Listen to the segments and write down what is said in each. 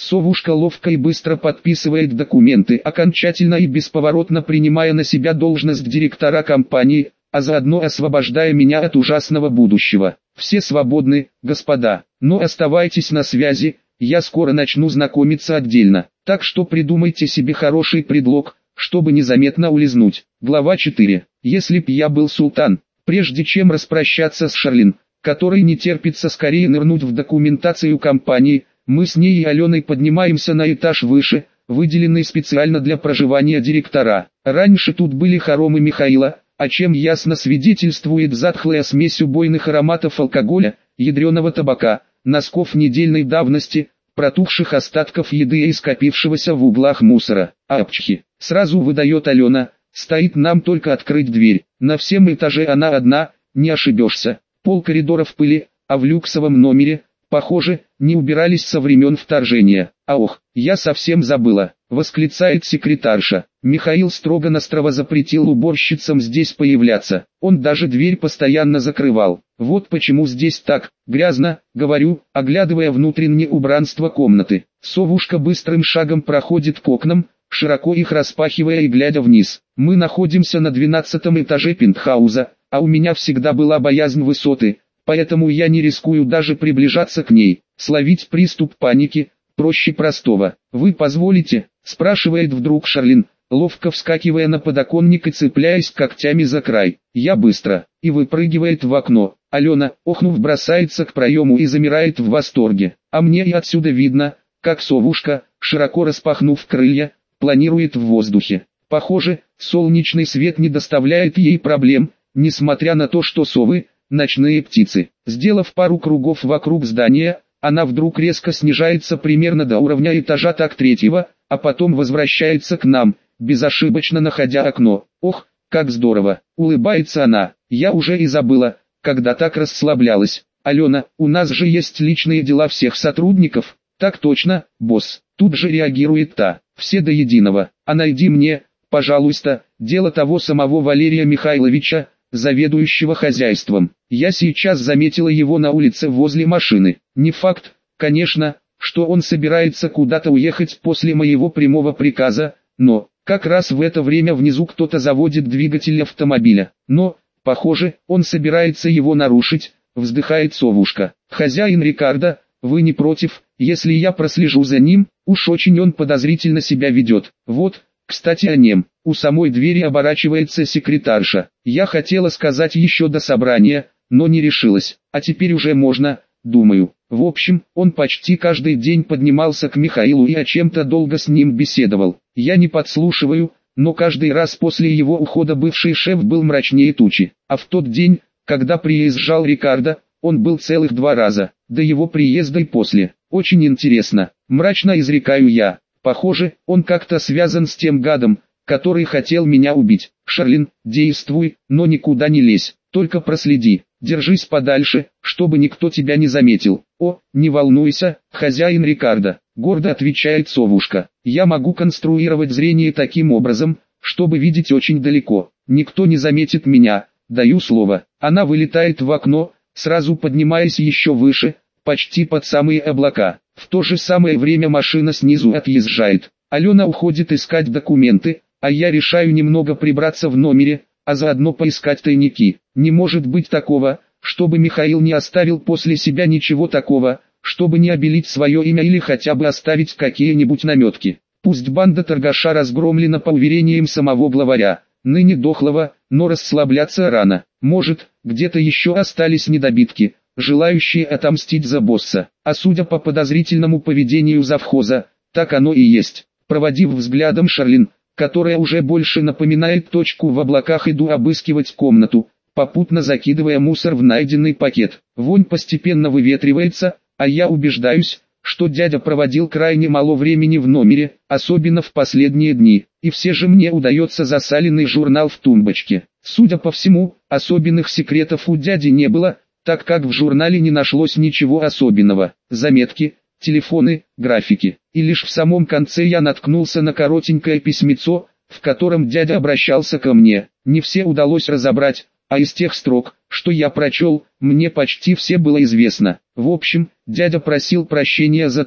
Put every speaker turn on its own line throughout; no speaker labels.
Совушка ловко и быстро подписывает документы, окончательно и бесповоротно принимая на себя должность директора компании, а заодно освобождая меня от ужасного будущего. Все свободны, господа, но оставайтесь на связи, я скоро начну знакомиться отдельно, так что придумайте себе хороший предлог, чтобы незаметно улизнуть. Глава 4. Если б я был султан, прежде чем распрощаться с Шарлин, который не терпится скорее нырнуть в документацию компании, мы с ней и Аленой поднимаемся на этаж выше, выделенный специально для проживания директора. Раньше тут были хоромы Михаила, о чем ясно свидетельствует затхлая смесь убойных ароматов алкоголя, ядреного табака, носков недельной давности, протухших остатков еды и скопившегося в углах мусора. Апчхи, сразу выдает Алена, стоит нам только открыть дверь. На всем этаже она одна, не ошибешься. Пол коридора в пыли, а в люксовом номере, похоже, не убирались со времен вторжения. А ох, я совсем забыла, восклицает секретарша. Михаил строго-настрого запретил уборщицам здесь появляться. Он даже дверь постоянно закрывал. Вот почему здесь так грязно, говорю, оглядывая внутреннее убранство комнаты. Совушка быстрым шагом проходит к окнам, широко их распахивая и глядя вниз. Мы находимся на 12-м этаже пентхауза, а у меня всегда была боязнь высоты, поэтому я не рискую даже приближаться к ней. Словить приступ паники проще простого. «Вы позволите?» – спрашивает вдруг Шарлин, ловко вскакивая на подоконник и цепляясь когтями за край. Я быстро, и выпрыгивает в окно. Алена, охнув, бросается к проему и замирает в восторге. А мне и отсюда видно, как совушка, широко распахнув крылья, планирует в воздухе. Похоже, солнечный свет не доставляет ей проблем, несмотря на то, что совы – ночные птицы. Сделав пару кругов вокруг здания, она вдруг резко снижается примерно до уровня этажа так третьего, а потом возвращается к нам, безошибочно находя окно. Ох, как здорово! Улыбается она. Я уже и забыла, когда так расслаблялась. Алена, у нас же есть личные дела всех сотрудников. Так точно, босс. Тут же реагирует та. Все до единого. А найди мне, пожалуйста, дело того самого Валерия Михайловича, заведующего хозяйством. Я сейчас заметила его на улице возле машины. Не факт, конечно, что он собирается куда-то уехать после моего прямого приказа, но, как раз в это время внизу кто-то заводит двигатель автомобиля. Но, похоже, он собирается его нарушить, вздыхает совушка. Хозяин Рикардо, вы не против, если я прослежу за ним? Уж очень он подозрительно себя ведет. Вот, кстати, о нем. У самой двери оборачивается секретарша. Я хотела сказать еще до собрания, но не решилась. А теперь уже можно, думаю. В общем, он почти каждый день поднимался к Михаилу и о чем-то долго с ним беседовал. Я не подслушиваю, но каждый раз после его ухода бывший шеф был мрачнее тучи. А в тот день, когда приезжал Рикардо, он был целых 2 раза, до его приезда и после. Очень интересно, мрачно изрекаю я. Похоже, он как-то связан с тем гадом, который хотел меня убить. Шарлин, действуй, но никуда не лезь, только проследи, держись подальше, чтобы никто тебя не заметил. О, не волнуйся, хозяин Рикардо, гордо отвечает совушка. Я могу конструировать зрение таким образом, чтобы видеть очень далеко. Никто не заметит меня, даю слово. Она вылетает в окно, сразу поднимаясь еще выше, почти под самые облака. В то же самое время машина снизу отъезжает. Алена уходит искать документы, а я решаю немного прибраться в номере, а заодно поискать тайники. Не может быть такого, чтобы Михаил не оставил после себя ничего такого, чтобы не обелить свое имя или хотя бы оставить какие-нибудь наметки. Пусть банда торгаша разгромлена по уверениям самого главаря, ныне дохлого, но расслабляться рано. Может, где-то еще остались недобитки, желающие отомстить за босса. А судя по подозрительному поведению завхоза, так оно и есть. Проводив взглядом Шарлин, которая уже больше напоминает точку в облаках, иду обыскивать комнату, попутно закидывая мусор в найденный пакет. Вонь постепенно выветривается, а я убеждаюсь, что дядя проводил крайне мало времени в номере, особенно в последние дни, и все же мне удается засаленный журнал в тумбочке. Судя по всему, особенных секретов у дяди не было, так как в журнале не нашлось ничего особенного. Заметки, телефоны, графики. И лишь в самом конце я наткнулся на коротенькое письмецо, в котором дядя обращался ко мне. Не все удалось разобрать, а из тех строк, что я прочел, мне почти все было известно. В общем, дядя просил прощения за то,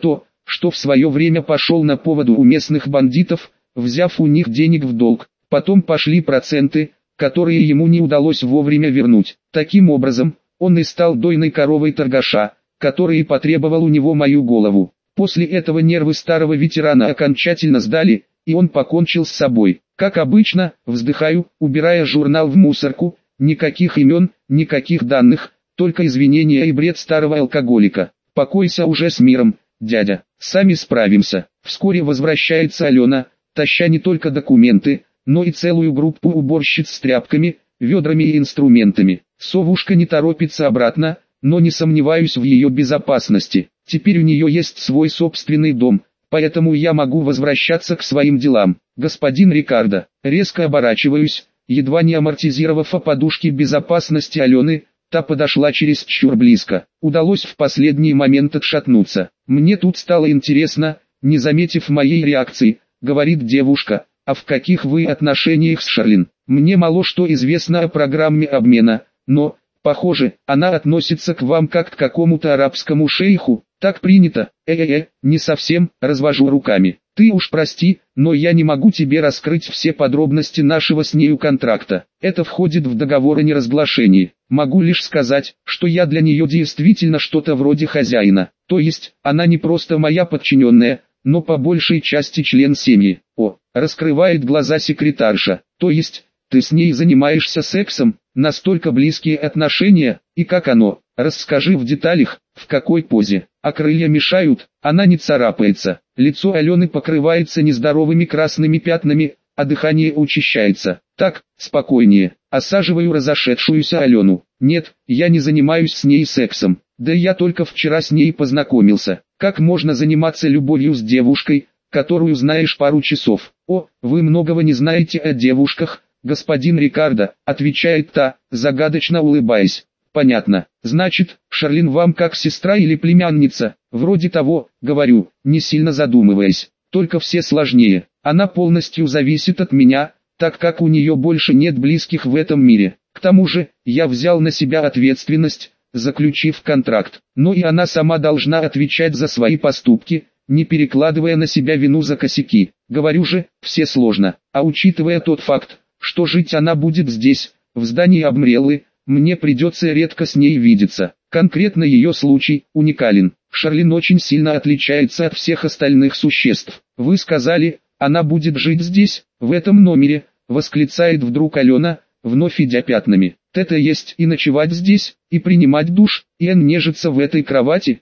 что в свое время пошел на поводу у местных бандитов, взяв у них денег в долг. Потом пошли проценты, которые ему не удалось вовремя вернуть. Таким образом, он и стал дойной коровой торгаша, который и потребовал у него мою голову. После этого нервы старого ветерана окончательно сдали, и он покончил с собой. Как обычно, вздыхаю, убирая журнал в мусорку, никаких имен, никаких данных, только извинения и бред старого алкоголика. Покойся уже с миром, дядя, сами справимся. Вскоре возвращается Алена, таща не только документы, но и целую группу уборщиц с тряпками, ведрами и инструментами. Совушка не торопится обратно, но не сомневаюсь в ее безопасности. Теперь у нее есть свой собственный дом, поэтому я могу возвращаться к своим делам. Господин Рикардо, резко оборачиваюсь, едва не амортизировав о подушке безопасности Алены, та подошла чересчур близко. Удалось в последний момент отшатнуться. Мне тут стало интересно, не заметив моей реакции, говорит девушка, а в каких вы отношениях с Шарлин? Мне мало что известно о программе обмена, но, похоже, она относится к вам как к какому-то арабскому шейху. Так принято. Не совсем, развожу руками. Ты уж прости, но я не могу тебе раскрыть все подробности нашего с нею контракта. Это входит в договор о неразглашении. Могу лишь сказать, что я для нее действительно что-то вроде хозяина. То есть, она не просто моя подчиненная, но по большей части член семьи. Раскрывает глаза секретарша. То есть, ты с ней занимаешься сексом? Настолько близкие отношения, и как оно? Расскажи в деталях, в какой позе. А крылья мешают, она не царапается. Лицо Алены покрывается нездоровыми красными пятнами, а дыхание учащается. Так, спокойнее. Осаживаю разошедшуюся Алену. Нет, я не занимаюсь с ней сексом. Да я только вчера с ней познакомился. Как можно заниматься любовью с девушкой, которую знаешь пару часов? Вы многого не знаете о девушках, господин Рикардо, отвечает та, загадочно улыбаясь. Понятно. Значит, Шарлин вам как сестра или племянница? Вроде того, говорю, не сильно задумываясь. Только все сложнее. Она полностью зависит от меня, так как у нее больше нет близких в этом мире. К тому же, я взял на себя ответственность, заключив контракт. Но и она сама должна отвечать за свои поступки, не перекладывая на себя вину за косяки. Говорю же, все сложно. А учитывая тот факт, что жить она будет здесь, в здании Обмреллы, мне придется редко с ней видеться. Конкретно ее случай уникален. Шарлин очень сильно отличается от всех остальных существ. Вы сказали, она будет жить здесь, в этом номере, восклицает вдруг Алена, вновь идя пятнами. Это есть и ночевать здесь, и принимать душ, и нежиться в этой кровати.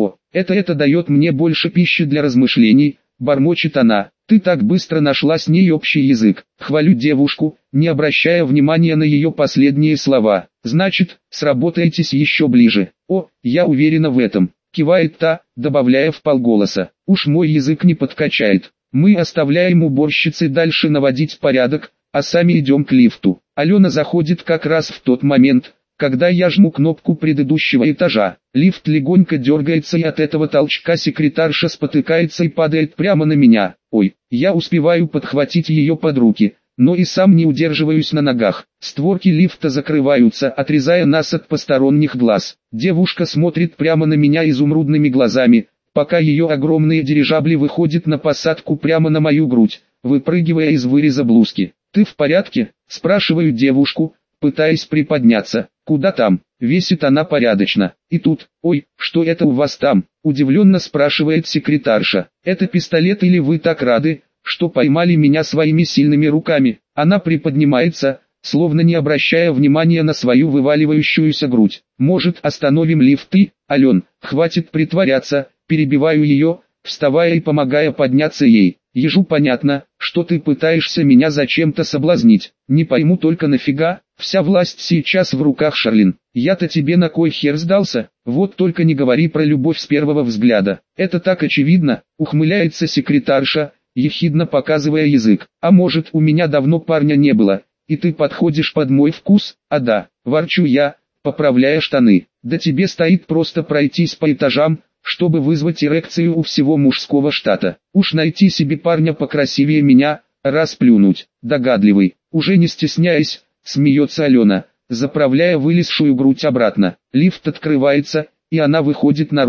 Это дает мне больше пищи для размышлений, бормочет она. Ты так быстро нашла с ней общий язык. Хвалю девушку, не обращая внимания на ее последние слова. Значит, сработаетесь еще ближе. Я уверена в этом. Кивает та, добавляя вполголоса. Уж мой язык не подкачает. Мы оставляем уборщице дальше наводить порядок, а сами идем к лифту. Алена заходит как раз в тот момент, когда я жму кнопку предыдущего этажа. Лифт легонько дергается, и от этого толчка секретарша спотыкается и падает прямо на меня. Я успеваю подхватить ее под руки, но и сам не удерживаюсь на ногах. Створки лифта закрываются, отрезая нас от посторонних глаз. Девушка смотрит прямо на меня изумрудными глазами, пока ее огромные дирижабли выходят на посадку прямо на мою грудь, выпрыгивая из выреза блузки. «Ты в порядке?» – спрашиваю девушку, пытаясь приподняться. «Куда там?» – весит она порядочно. И тут, что это у вас там? – удивленно спрашивает секретарша. «Это пистолет или вы так рады, что поймали меня своими сильными руками?» Она приподнимается, словно не обращая внимания на свою вываливающуюся грудь. «Может, остановим лифты? Ален, хватит притворяться», – перебиваю ее, вставая и помогая подняться ей. «Ежу понятно, что ты пытаешься меня зачем-то соблазнить. Не пойму только нафига, вся власть сейчас в руках Шарлин. Я-то тебе на кой хер сдался? Вот только не говори про любовь с первого взгляда. Это так очевидно», — ухмыляется секретарша, ехидно показывая язык. «А может, у меня давно парня не было, и ты подходишь под мой вкус?» «Да», — ворчу я, поправляя штаны. «Да тебе стоит просто пройтись по этажам, чтобы вызвать эрекцию у всего мужского штата. Уж найти себе парня покрасивее меня, расплюнуть. Догадливый». Уже не стесняясь, смеется Алена, заправляя вылезшую грудь обратно. Лифт открывается, и она выходит наружу.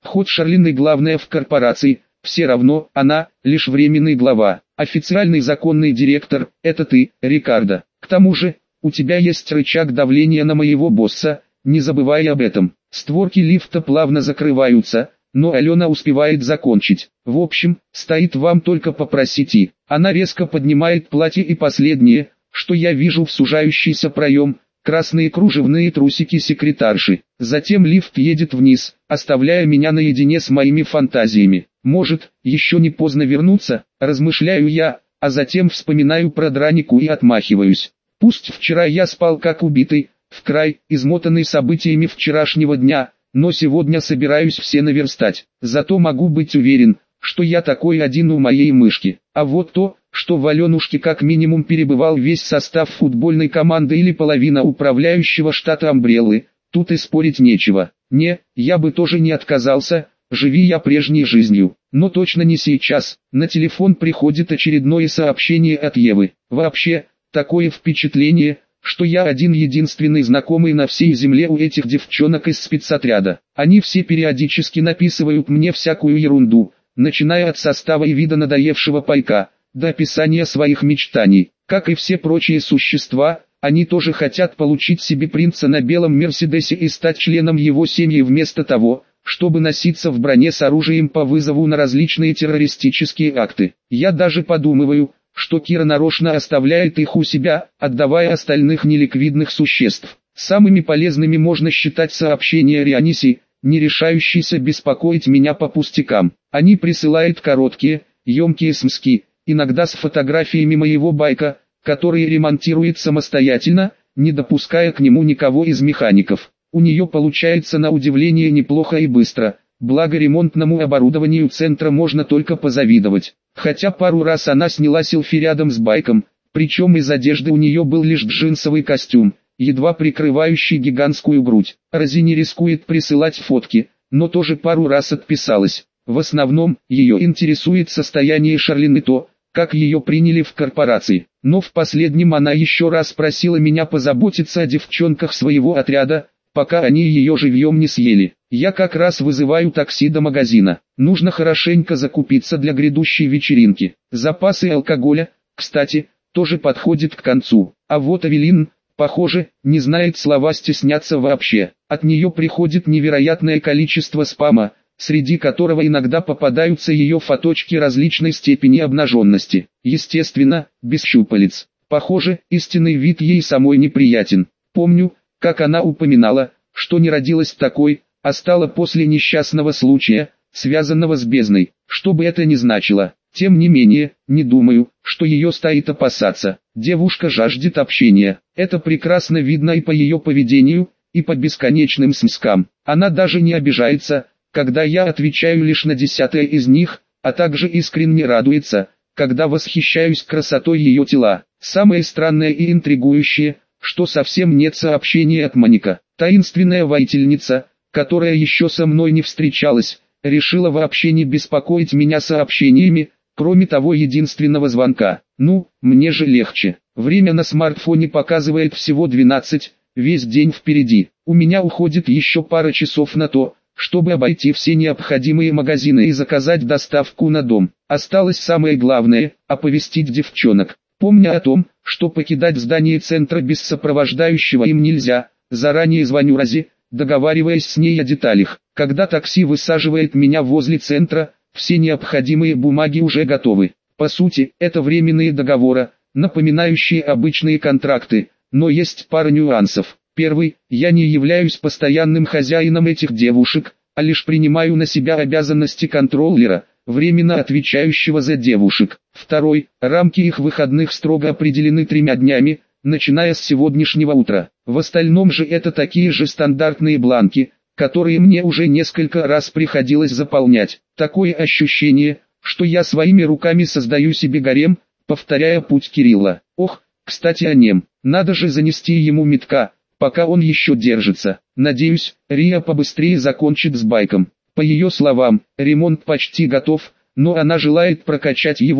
Хоть Шарлин и главная в корпорации, все равно она лишь временный глава. Официальный законный директор – это ты, Рикардо. К тому же, у тебя есть рычаг давления на моего босса, не забывай об этом. Створки лифта плавно закрываются, но Алена успевает закончить. В общем, стоит вам только попросить и... Она резко поднимает платье и последнее, что я вижу в сужающийся проем, красные кружевные трусики секретарши. Затем лифт едет вниз, оставляя меня наедине с моими фантазиями. Может, еще не поздно вернуться, размышляю я, а затем вспоминаю про Дранику и отмахиваюсь. Пусть вчера я спал как убитый, в край измотанный событиями вчерашнего дня, но сегодня собираюсь все наверстать. Зато могу быть уверен, что я такой один у моей мышки. А вот то, что в Аленушке как минимум перебывал весь состав футбольной команды или половина управляющего штата Амбреллы, тут и спорить нечего. Не, я бы тоже не отказался, живи я прежней жизнью. Но точно не сейчас. На телефон приходит очередное сообщение от Евы. Вообще, такое впечатление, что я один-единственный знакомый на всей земле у этих девчонок из спецотряда. Они все периодически написывают мне всякую ерунду, начиная от состава и вида надоевшего пайка, до описания своих мечтаний. Как и все прочие существа, они тоже хотят получить себе принца на белом Мерседесе и стать членом его семьи вместо того, чтобы носиться в броне с оружием по вызову на различные террористические акты. Я даже подумываю, что Кира нарочно оставляет их у себя, отдавая остальных неликвидных существ. Самыми полезными можно считать сообщения Риониси, не решающейся беспокоить меня по пустякам. Они присылают короткие, емкие смски, иногда с фотографиями моего байка, который ремонтирует самостоятельно, не допуская к нему никого из механиков. У нее получается на удивление неплохо и быстро, благо ремонтному оборудованию центра можно только позавидовать. Хотя пару раз она сняла селфи рядом с байком, причем из одежды у нее был лишь джинсовый костюм, едва прикрывающий гигантскую грудь. Рози не рискует присылать фотки, но тоже пару раз отписалась. В основном, ее интересует состояние Шарлин и то, как ее приняли в корпорации. Но в последнем она еще раз просила меня позаботиться о девчонках своего отряда, пока они ее живьем не съели. Я как раз вызываю такси до магазина. Нужно хорошенько закупиться для грядущей вечеринки. Запасы алкоголя, кстати, тоже подходят к концу. А вот Авелин, похоже, не знает слова стесняться вообще. От нее приходит невероятное количество спама, среди которого иногда попадаются ее фоточки различной степени обнаженности. Естественно, без щупалец. Похоже, истинный вид ей самой неприятен. Помню, как она упоминала, что не родилась такой, а стала после несчастного случая, связанного с бездной. Что бы это ни значило. Тем не менее, не думаю, что ее стоит опасаться. Девушка жаждет общения. Это прекрасно видно и по ее поведению, и по бесконечным смскам. Она даже не обижается, когда я отвечаю лишь на 10-е из них, а также искренне радуется, когда восхищаюсь красотой ее тела. Самое странное и интригующее, что совсем нет сообщения от Моника. Таинственная воительница, которая еще со мной не встречалась, решила вообще не беспокоить меня сообщениями, кроме того единственного звонка. Ну, мне же легче. Время на смартфоне показывает всего 12, весь день впереди. У меня уходит еще пара часов на то, чтобы обойти все необходимые магазины и заказать доставку на дом. Осталось самое главное – оповестить девчонок. Помня о том, что покидать здание центра без сопровождающего им нельзя, заранее звоню Рози, договариваясь с ней о деталях. Когда такси высаживает меня возле центра, все необходимые бумаги уже готовы. По сути, это временные договоры, напоминающие обычные контракты, но есть пара нюансов. Первый, я не являюсь постоянным хозяином этих девушек, а лишь принимаю на себя обязанности контроллера, временно отвечающего за девушек. Второй, рамки их выходных строго определены 3 днями, начиная с сегодняшнего утра. В остальном же это такие же стандартные бланки, которые мне уже несколько раз приходилось заполнять. Такое ощущение, что я своими руками создаю себе гарем, повторяя путь Кирилла. Ох, кстати о нем, надо же занести ему метка, пока он еще держится. Надеюсь, Рия побыстрее закончит с байком. По ее словам, ремонт почти готов, но она желает прокачать его,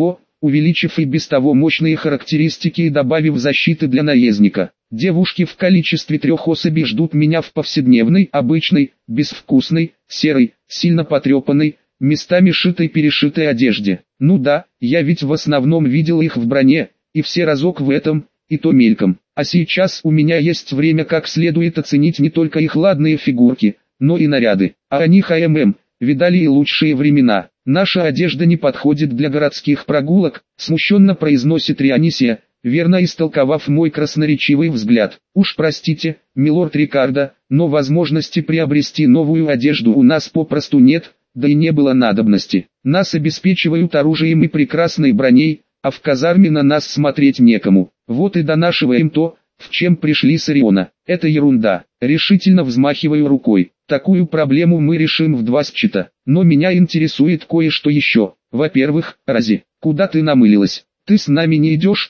увеличив и без того мощные характеристики и добавив защиты для наездника. Девушки в количестве 3 особей ждут меня в повседневной, обычной, безвкусной, серой, сильно потрепанной, местами шитой-перешитой одежде. Ну да, я ведь в основном видел их в броне, и все разок в этом, и то мельком. А сейчас у меня есть время как следует оценить не только их ладные фигурки, но и наряды. А они видали и лучшие времена. Наша одежда не подходит для городских прогулок, смущенно произносит Рионисия, верно истолковав мой красноречивый взгляд. Уж простите, милорд Рикардо, но возможности приобрести новую одежду у нас попросту нет, да и не было надобности. Нас обеспечивают оружием и прекрасной броней, а в казарме на нас смотреть некому. Вот и донашиваем то, в чем пришли с Ориона. Это ерунда. Решительно взмахиваю рукой. Такую проблему мы решим в 2 счета. Но меня интересует кое-что еще. Во-первых, Рози, куда ты намылилась? Ты с нами не идешь?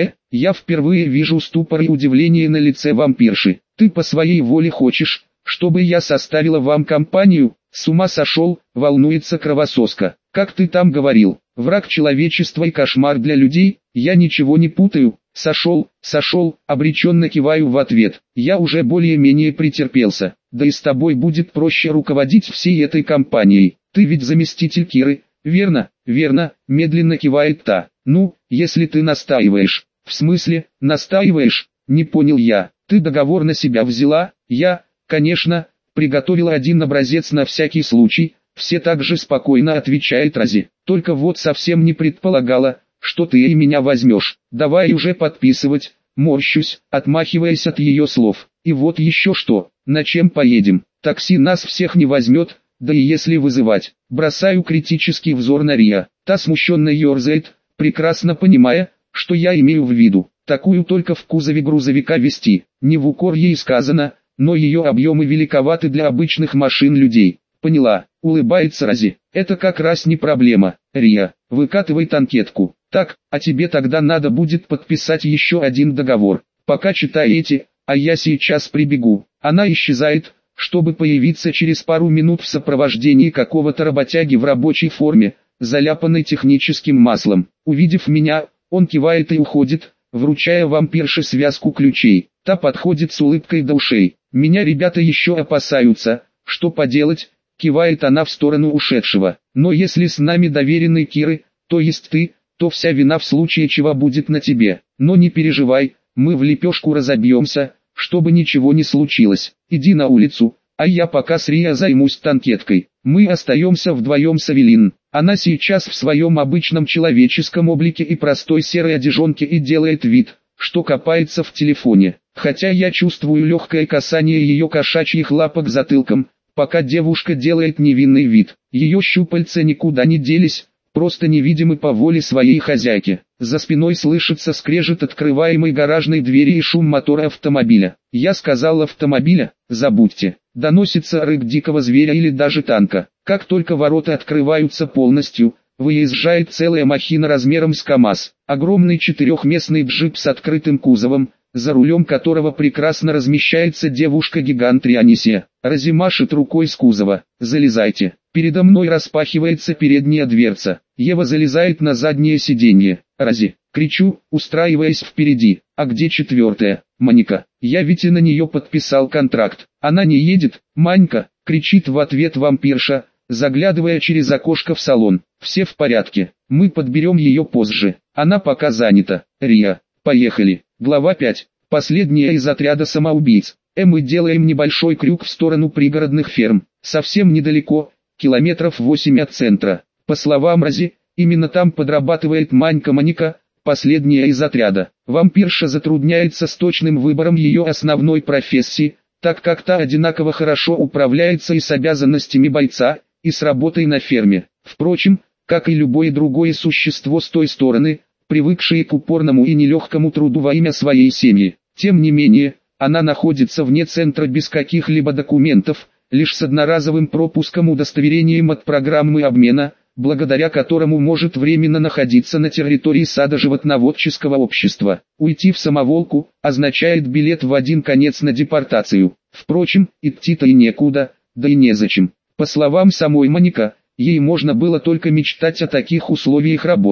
Я впервые вижу ступор и удивление на лице вампирши. Ты по своей воле хочешь, чтобы я составила вам компанию? С ума сошел, волнуется кровососка. Как ты там говорил, враг человечества и кошмар для людей? Я ничего не путаю. Сошел, обреченно киваю в ответ. Я уже более-менее претерпелся. Да и с тобой будет проще руководить всей этой компанией. Ты ведь заместитель Киры, верно? Верно, медленно кивает та. Ну, если ты настаиваешь. В смысле, настаиваешь? Не понял я. Ты договор на себя взяла? Я, конечно, приготовила один образец на всякий случай. Все так же спокойно отвечает Рози. Только вот совсем не предполагала, что ты и меня возьмешь. Давай уже подписывать. Морщусь, отмахиваясь от ее слов. И вот еще что, на чем поедем? Такси нас всех не возьмет, да и если вызывать. Бросаю критический взор на Риа. Та смущенно ерзает, прекрасно понимая, что я имею в виду. Такую только в кузове грузовика везти. Не в укор ей сказано, но ее объемы великоваты для обычных машин людей. Поняла, улыбается Рози. Это как раз не проблема. Риа, выкатывай анкетку. Так, а тебе тогда надо будет подписать еще один договор. Пока читай эти, а я сейчас прибегу. Она исчезает, чтобы появиться через пару минут в сопровождении какого-то работяги в рабочей форме, заляпанной техническим маслом. Увидев меня, он кивает и уходит, вручая вампирше связку ключей. Та подходит с улыбкой до ушей. Меня ребята еще опасаются, что поделать, кивает она в сторону ушедшего. Но если с нами доверенный Киры, то есть ты, то вся вина в случае чего будет на тебе. Но не переживай, мы в лепешку разобьемся, чтобы ничего не случилось. Иди на улицу, а я пока с Риа займусь танкеткой. Мы остаемся вдвоем с Авелин. Она сейчас в своем обычном человеческом облике и простой серой одежонке и делает вид, что копается в телефоне. Хотя я чувствую легкое касание ее кошачьих лапок затылком, пока девушка делает невинный вид. Ее щупальца никуда не делись, просто невидимы по воле своей хозяйки. За спиной слышится скрежет открываемой гаражной двери и шум мотора автомобиля. Я сказал автомобиля, забудьте. Доносится рык дикого зверя или даже танка. Как только ворота открываются полностью, выезжает целая махина размером с КАМАЗ. Огромный 4-местный джип с открытым кузовом, за рулем которого прекрасно размещается девушка-гигант Рионисия. Рози машет рукой с кузова. «Залезайте». Передо мной распахивается передняя дверца. Ева залезает на заднее сиденье. «Рози!» Кричу, устраиваясь впереди. «А где 4-я?» «Манька, я ведь и на нее подписал контракт. Она не едет, Манька!» Кричит в ответ вампирша, заглядывая через окошко в салон. «Все в порядке, мы подберем ее позже. Она пока занята. Риа, поехали». Глава 5. Последняя из отряда самоубийц. Мы делаем небольшой крюк в сторону пригородных ферм. Совсем недалеко, километров 8 от центра. По словам Рози, именно там подрабатывает Манька, последняя из отряда. Вампирша затрудняется с точным выбором ее основной профессии, так как та одинаково хорошо управляется и с обязанностями бойца, и с работой на ферме. Впрочем, как и любое другое существо с той стороны, привыкшие к упорному и нелегкому труду во имя своей семьи. Тем не менее, она находится вне центра без каких-либо документов, лишь с одноразовым пропуском-удостоверением от программы обмена, благодаря которому может временно находиться на территории сада животноводческого общества. Уйти в самоволку означает билет в один конец на депортацию. Впрочем, идти-то и некуда, да и незачем. По словам самой Манька, ей можно было только мечтать о таких условиях работы.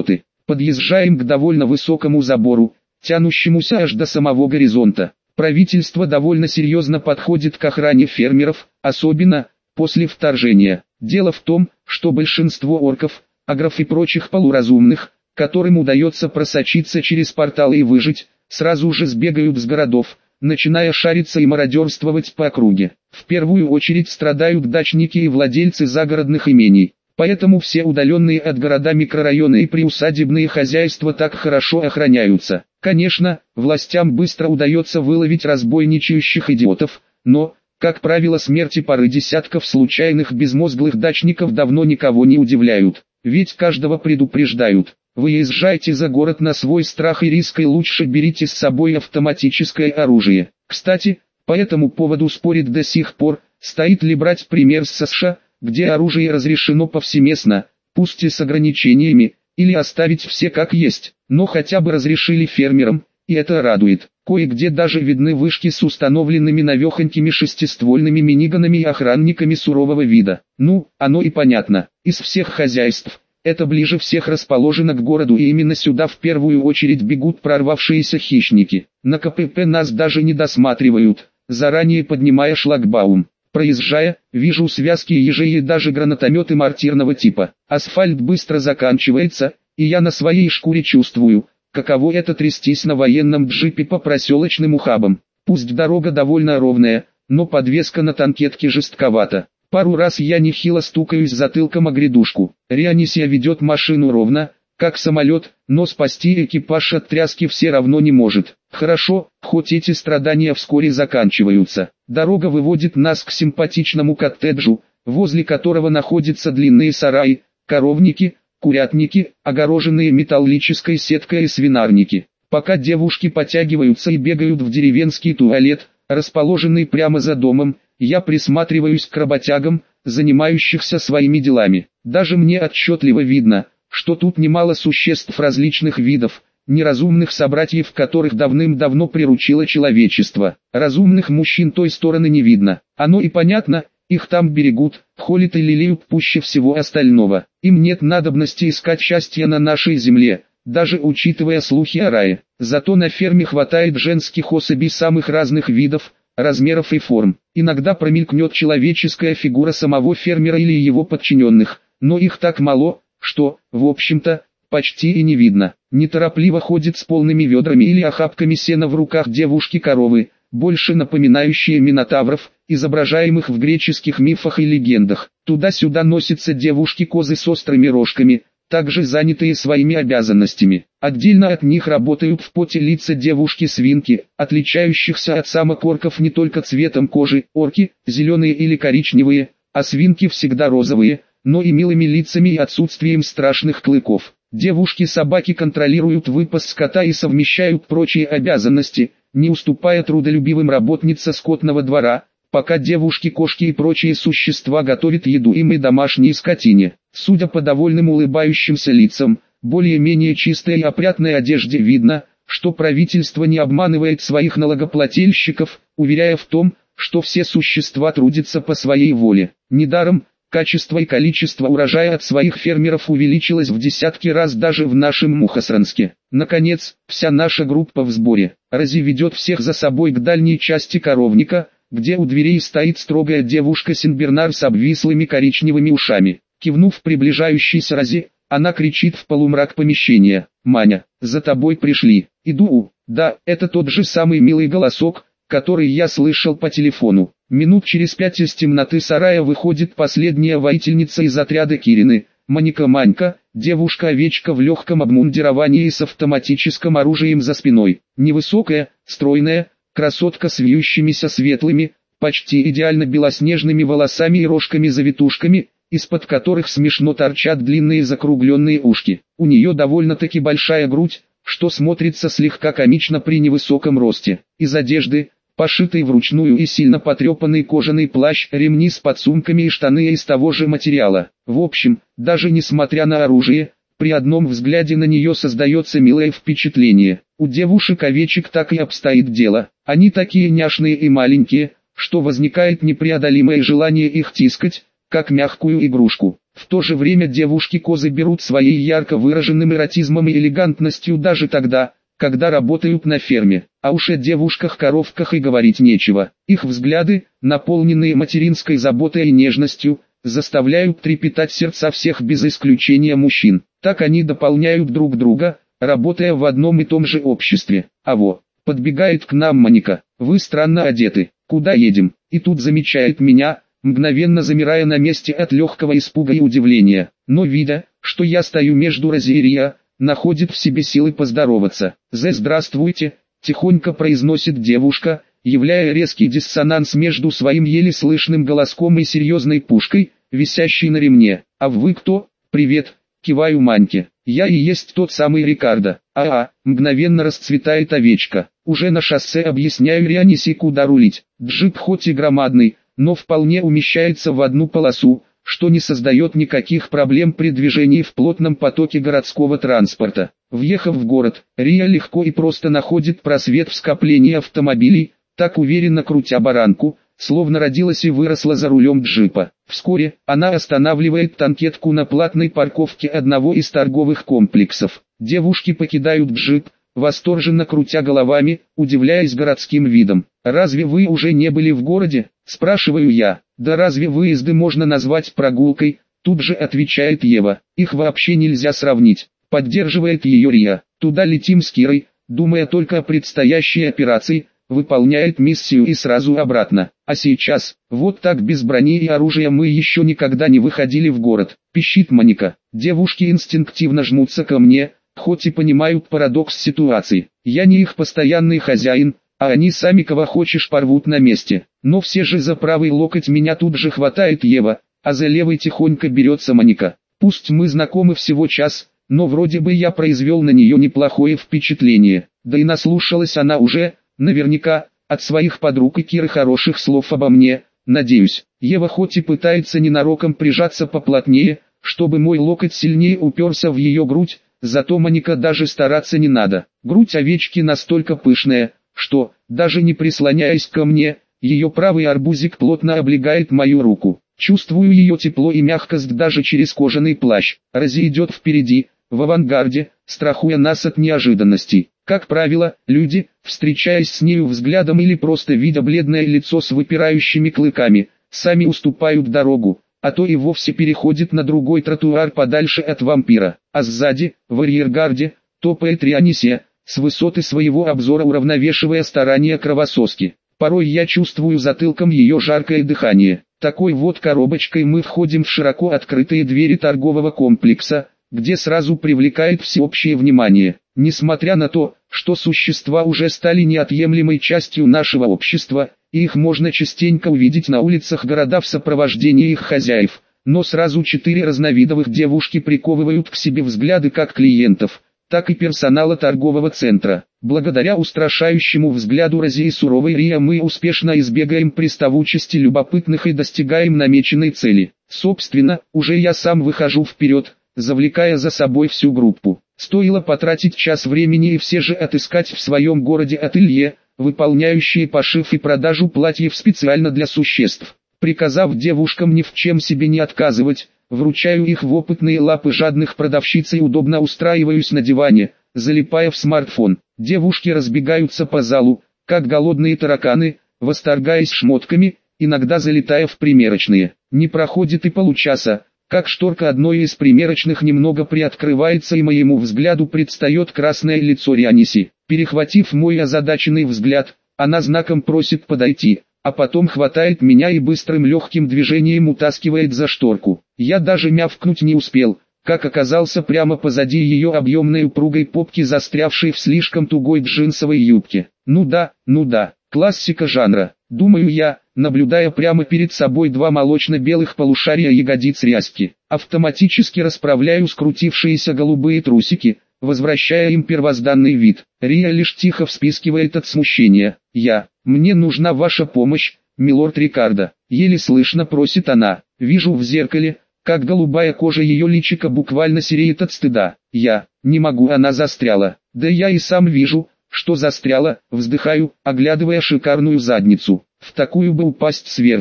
Подъезжаем к довольно высокому забору, тянущемуся аж до самого горизонта. Правительство довольно серьезно подходит к охране фермеров, особенно после вторжения. Дело в том, что большинство орков, агров и прочих полуразумных, которым удается просочиться через порталы и выжить, сразу же сбегают с городов, начиная шариться и мародерствовать по округе. В первую очередь страдают дачники и владельцы загородных имений. Поэтому все удаленные от города микрорайоны и приусадебные хозяйства так хорошо охраняются. Конечно, властям быстро удается выловить разбойничающих идиотов, но, как правило, смерти пары десятков случайных безмозглых дачников давно никого не удивляют. Ведь каждого предупреждают: выезжайте за город на свой страх и риск и лучше берите с собой автоматическое оружие. Кстати, по этому поводу спорит до сих пор, стоит ли брать пример с США, где оружие разрешено повсеместно, пусть и с ограничениями, или оставить все как есть, но хотя бы разрешили фермерам, и это радует. Кое-где даже видны вышки с установленными навехонькими шестиствольными миниганами и охранниками сурового вида. Ну, оно и понятно, из всех хозяйств, это ближе всех расположено к городу, и именно сюда в первую очередь бегут прорвавшиеся хищники. На КПП нас даже не досматривают, заранее поднимая шлагбаум. Проезжая, вижу связки ежей и даже гранатометы мортирного типа. Асфальт быстро заканчивается, и я на своей шкуре чувствую, каково это трястись на военном джипе по проселочным ухабам. Пусть дорога довольно ровная, но подвеска на танкетке жестковата. Пару раз я нехило стукаюсь затылком о грядушку. Реанисия ведет машину ровно, как самолет, но спасти экипаж от тряски все равно не может. Хорошо, хоть эти страдания вскоре заканчиваются. Дорога выводит нас к симпатичному коттеджу, возле которого находятся длинные сараи, коровники, курятники, огороженные металлической сеткой и свинарники. Пока девушки потягиваются и бегают в деревенский туалет, расположенный прямо за домом, я присматриваюсь к работягам, занимающихся своими делами. Даже мне отчетливо видно, что тут немало существ различных видов, неразумных собратьев, которых давным-давно приручило человечество. Разумных мужчин той стороны не видно. Оно и понятно, их там берегут, холят и лелеют пуще всего остального. Им нет надобности искать счастья на нашей земле, даже учитывая слухи о рае. Зато на ферме хватает женских особей самых разных видов, размеров и форм. Иногда промелькнет человеческая фигура самого фермера или его подчиненных, но их так мало, что, в общем-то, почти и не видно. Неторопливо ходит с полными ведрами или охапками сена в руках девушки-коровы, больше напоминающие минотавров, изображаемых в греческих мифах и легендах. Туда-сюда носятся девушки-козы с острыми рожками, также занятые своими обязанностями. Отдельно от них работают в поте лица девушки-свинки, отличающихся от самок-орков не только цветом кожи, орки – зеленые или коричневые, а свинки всегда розовые, но и милыми лицами и отсутствием страшных клыков. Девушки-собаки контролируют выпас скота и совмещают прочие обязанности, не уступая трудолюбивым работницам скотного двора, пока девушки-кошки и прочие существа готовят еду им и домашней скотине. Судя по довольным улыбающимся лицам, более-менее чистой и опрятной одежде видно, что правительство не обманывает своих налогоплательщиков, уверяя в том, что все существа трудятся по своей воле. Недаром качество и количество урожая от своих фермеров увеличилось в десятки раз даже в нашем Мухосранске. Наконец, вся наша группа в сборе. Рази ведет всех за собой к дальней части коровника, где у дверей стоит строгая девушка Синбернар с обвислыми коричневыми ушами. Кивнув приближающейся Рази, она кричит в полумрак помещения: «Маня, за тобой пришли». Иду. Да, это тот же самый милый голосок, который я слышал по телефону. Минут через 5 из темноты сарая выходит последняя воительница из отряда Кирины, Манька, девушка-овечка в легком обмундировании и с автоматическим оружием за спиной. Невысокая, стройная, красотка с вьющимися светлыми, почти идеально белоснежными волосами и рожками-завитушками, из-под которых смешно торчат длинные закругленные ушки. У нее довольно-таки большая грудь, что смотрится слегка комично при невысоком росте. Из одежды, пошитый вручную и сильно потрепанный кожаный плащ, ремни с подсумками и штаны из того же материала. В общем, даже несмотря на оружие, при одном взгляде на нее создается милое впечатление. У девушек-овечек так и обстоит дело. Они такие няшные и маленькие, что возникает непреодолимое желание их тискать, как мягкую игрушку. В то же время девушки-козы берут своей ярко выраженным эротизмом и элегантностью даже тогда, когда работают на ферме. А уж о девушках-коровках и говорить нечего. Их взгляды, наполненные материнской заботой и нежностью, заставляют трепетать сердца всех без исключения мужчин. Так они дополняют друг друга, работая в одном и том же обществе. Подбегает к нам Моника. Вы странно одеты. Куда едем? И тут замечает меня, мгновенно замирая на месте от легкого испуга и удивления. Но видя, что я стою между Рози и Риа, находит в себе силы поздороваться. «Здравствуйте», — тихонько произносит девушка, являя резкий диссонанс между своим еле слышным голоском и серьезной пушкой, висящей на ремне. «А вы кто?» «Привет», — киваю Маньке. «Я и есть тот самый Рикардо». Мгновенно расцветает овечка. Уже на шоссе объясняю Рианисе, куда рулить. Джип хоть и громадный, но вполне умещается в одну полосу, что не создает никаких проблем при движении в плотном потоке городского транспорта. Въехав в город, Риа легко и просто находит просвет в скоплении автомобилей, так уверенно крутя баранку, словно родилась и выросла за рулем джипа. Вскоре она останавливает танкетку на платной парковке одного из торговых комплексов. Девушки покидают джип, восторженно крутя головами, удивляясь городским видам. «Разве вы уже не были в городе?» – спрашиваю я. «Да разве выезды можно назвать прогулкой?» – тут же отвечает Ева. «Их вообще нельзя сравнить», – поддерживает ее Риа. «Туда летим с Кирой, думая только о предстоящей операции, выполняет миссию и сразу обратно. А сейчас, вот так без брони и оружия мы еще никогда не выходили в город», – пищит Моника. Девушки инстинктивно жмутся ко мне, хоть и понимают парадокс ситуации. Я не их постоянный хозяин, а они сами кого хочешь порвут на месте. Но все же за правый локоть меня тут же хватает Ева, а за левый тихонько берется Моника. Пусть мы знакомы всего час, но вроде бы я произвел на нее неплохое впечатление. Да и наслушалась она уже, наверняка, от своих подруг и Киры хороших слов обо мне, надеюсь. Ева хоть и пытается ненароком прижаться поплотнее, чтобы мой локоть сильнее уперся в ее грудь, зато Моника даже стараться не надо. Грудь овечки настолько пышная, что, даже не прислоняясь ко мне, ее правый арбузик плотно облегает мою руку. Чувствую ее тепло и мягкость даже через кожаный плащ. Рози идет впереди, в авангарде, страхуя нас от неожиданностей. Как правило, люди, встречаясь с нею взглядом или просто видя бледное лицо с выпирающими клыками, сами уступают дорогу, а то и вовсе переходит на другой тротуар подальше от вампира. А сзади, в арьергарде, топает Рианисе, с высоты своего обзора уравновешивая старания кровососки. Порой я чувствую затылком ее жаркое дыхание. Такой вот коробочкой мы входим в широко открытые двери торгового комплекса, где сразу привлекает всеобщее внимание. Несмотря на то, что существа уже стали неотъемлемой частью нашего общества, и их можно частенько увидеть на улицах города в сопровождении их хозяев, но сразу 4 разновидовых девушки приковывают к себе взгляды как клиентов, так и персонала торгового центра. Благодаря устрашающему взгляду Рози и суровой Риа мы успешно избегаем приставучести любопытных и достигаем намеченной цели. Собственно, уже я сам выхожу вперед, завлекая за собой всю группу. Стоило потратить час времени и все же отыскать в своем городе ателье, выполняющие пошив и продажу платьев специально для существ. Приказав девушкам ни в чем себе не отказывать, вручаю их в опытные лапы жадных продавщиц и удобно устраиваюсь на диване, залипая в смартфон. Девушки разбегаются по залу, как голодные тараканы, восторгаясь шмотками, иногда залетая в примерочные. Не проходит и получаса, как шторка одной из примерочных немного приоткрывается и моему взгляду предстает красное лицо Рианиси. Перехватив мой озадаченный взгляд, она знаком просит подойти, а потом хватает меня и быстрым легким движением утаскивает за шторку. Я даже мявкнуть не успел, как оказался прямо позади ее объемной упругой попки, застрявшей в слишком тугой джинсовой юбке. Ну да, классика жанра, думаю я, наблюдая прямо перед собой 2 молочно-белых полушария ягодиц Ряски. Автоматически расправляю скрутившиеся голубые трусики, возвращая им первозданный вид. Риа лишь тихо вспискивает от смущения. «Мне нужна ваша помощь, милорд Рикардо», — еле слышно просит она. Вижу в зеркале, как голубая кожа ее личика буквально сереет от стыда. Не могу, она застряла. Да я и сам вижу, что застряла, вздыхаю, оглядывая шикарную задницу. В такую бы упасть сверху.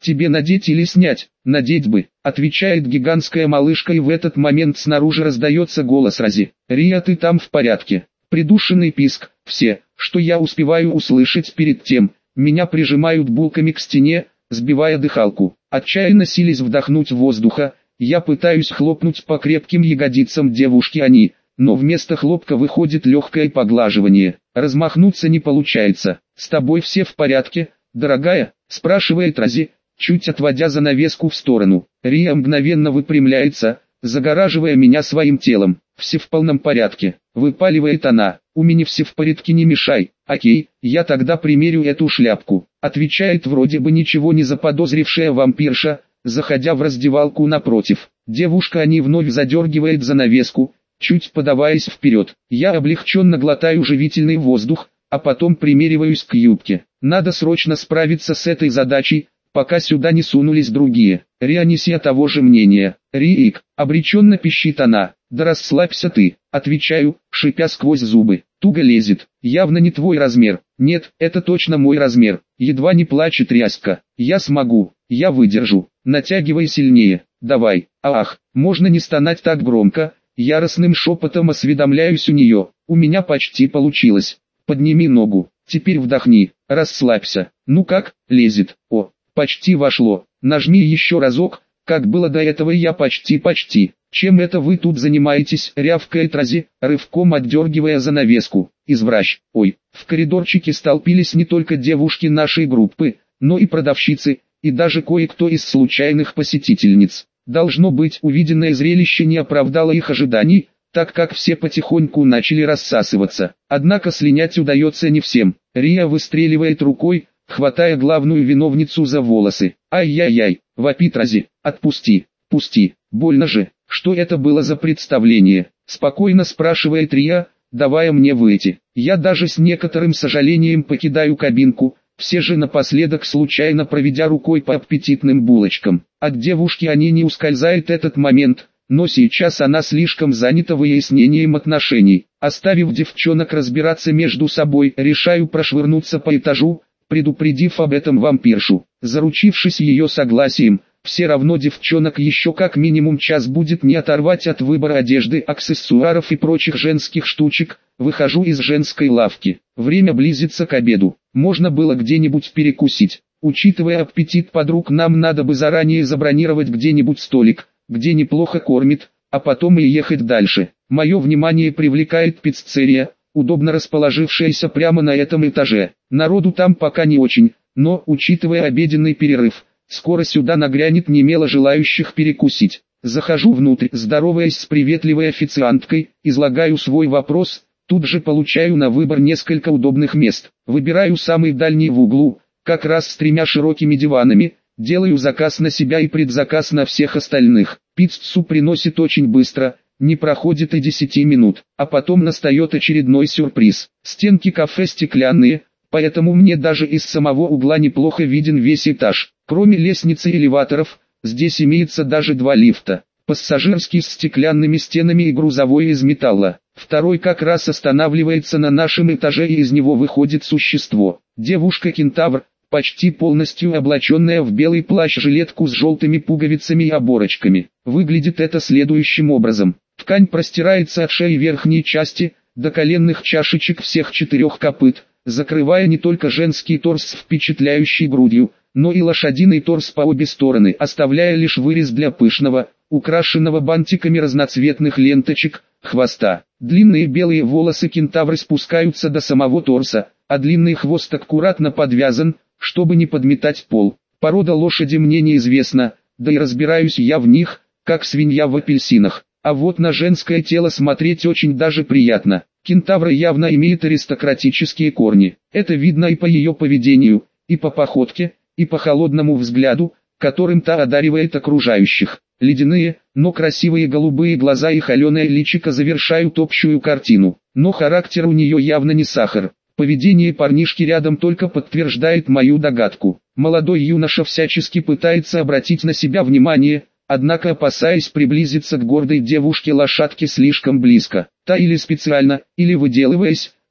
тебе надеть или снять? Надеть бы, отвечает гигантская малышка, и в этот момент снаружи раздается голос Рози. Рия, ты там в порядке? Придушенный писк, все, что я успеваю услышать перед тем, меня прижимают булками к стене, сбивая дыхалку. Отчаянно силясь вдохнуть воздуха, я пытаюсь хлопнуть по крепким ягодицам девушки но вместо хлопка выходит легкое поглаживание. Размахнуться не получается. С тобой все в порядке, дорогая? Спрашивает Рози, чуть отводя занавеску в сторону. Рия мгновенно выпрямляется, загораживая меня своим телом. Все в полном порядке, выпаливает она. У меня все в порядке, не мешай. Окей, я тогда примерю эту шляпку, отвечает вроде бы ничего не заподозрившая вампирша, заходя в раздевалку напротив. Девушка вновь задергивает занавеску, чуть подаваясь вперед. Я облегченно глотаю живительный воздух, а потом примериваюсь к юбке. Надо срочно справиться с этой задачей, пока сюда не сунулись другие. Рионисия того же мнения. Рик, обреченно пищит она. Да расслабься ты, отвечаю, шипя сквозь зубы. Туго лезет, явно не твой размер. Нет, это точно мой размер. Едва не плачет Ряска. Я смогу, я выдержу. Натягивай сильнее, давай. Ах, можно не стонать так громко. Яростным шепотом осведомляюсь у нее. У меня почти получилось. Подними ногу, теперь вдохни, расслабься. Ну как, лезет? О, почти вошло. Нажми еще разок, как было до этого. Я почти. Чем это вы тут занимаетесь? Рявкает Рози, рывком отдергивая занавеску. Извращ. Ой, в коридорчике столпились не только девушки нашей группы, но и продавщицы, и даже кое-кто из случайных посетительниц. Должно быть, увиденное зрелище не оправдало их ожиданий, так как все потихоньку начали рассасываться. Однако слинять удается не всем. Рия выстреливает рукой, хватая главную виновницу за волосы. «Ай-яй-яй!» — вопит Рози. «Отпусти! Пусти! Больно же! Что это было за представление?» — спокойно спрашивает Рия, давая мне выйти. Я даже с некоторым сожалением покидаю кабинку, все же напоследок случайно проведя рукой по аппетитным булочкам. От девушки не ускользает этот момент, но сейчас она слишком занята выяснением отношений. Оставив девчонок разбираться между собой, решаю прошвырнуться по этажу, предупредив об этом вампиршу. Заручившись ее согласием, все равно девчонок еще как минимум час будет не оторвать от выбора одежды, аксессуаров и прочих женских штучек. Выхожу из женской лавки. Время близится к обеду. Можно было где-нибудь перекусить. Учитывая аппетит подруг, нам надо бы заранее забронировать где-нибудь столик, где неплохо кормит, а потом и ехать дальше. Мое внимание привлекает пиццерия, удобно расположившаяся прямо на этом этаже. Народу там пока не очень, но, учитывая обеденный перерыв, скоро сюда нагрянет немало желающих перекусить. Захожу внутрь, здороваясь с приветливой официанткой, излагаю свой вопрос, тут же получаю на выбор несколько удобных мест. Выбираю самый дальний в углу, как раз с 3 широкими диванами, делаю заказ на себя и предзаказ на всех остальных. Пиццу приносит очень быстро, не проходит и 10 минут, а потом настает очередной сюрприз. Стенки кафе стеклянные, поэтому мне даже из самого угла неплохо виден весь этаж. Кроме лестницы и элеваторов, здесь имеется даже 2 лифта. Пассажирский с стеклянными стенами и грузовой из металла. Второй как раз останавливается на нашем этаже, и из него выходит существо. Девушка-кентавр, почти полностью облаченная в белый плащ-жилетку с желтыми пуговицами и оборочками. Выглядит это следующим образом. Ткань простирается от шеи верхней части, до коленных чашечек всех 4 копыт, закрывая не только женский торс с впечатляющей грудью, но и лошадиный торс по обе стороны, оставляя лишь вырез для пышного, украшенного бантиками разноцветных ленточек, хвоста. Длинные белые волосы кентавры спускаются до самого торса, а длинный хвост аккуратно подвязан, чтобы не подметать пол. Порода лошади мне неизвестна, да и разбираюсь я в них, как свинья в апельсинах. А вот на женское тело смотреть очень даже приятно. Кентавра явно имеет аристократические корни. Это видно и по ее поведению, и по походке, и по холодному взгляду, которым та одаривает окружающих. Ледяные, но красивые голубые глаза и холеное личико завершают общую картину. Но характер у нее явно не сахар. Поведение парнишки рядом только подтверждает мою догадку. Молодой юноша всячески пытается обратить на себя внимание, однако опасаясь приблизиться к гордой девушке-лошадке слишком близко. Та или специально, или выделываясь,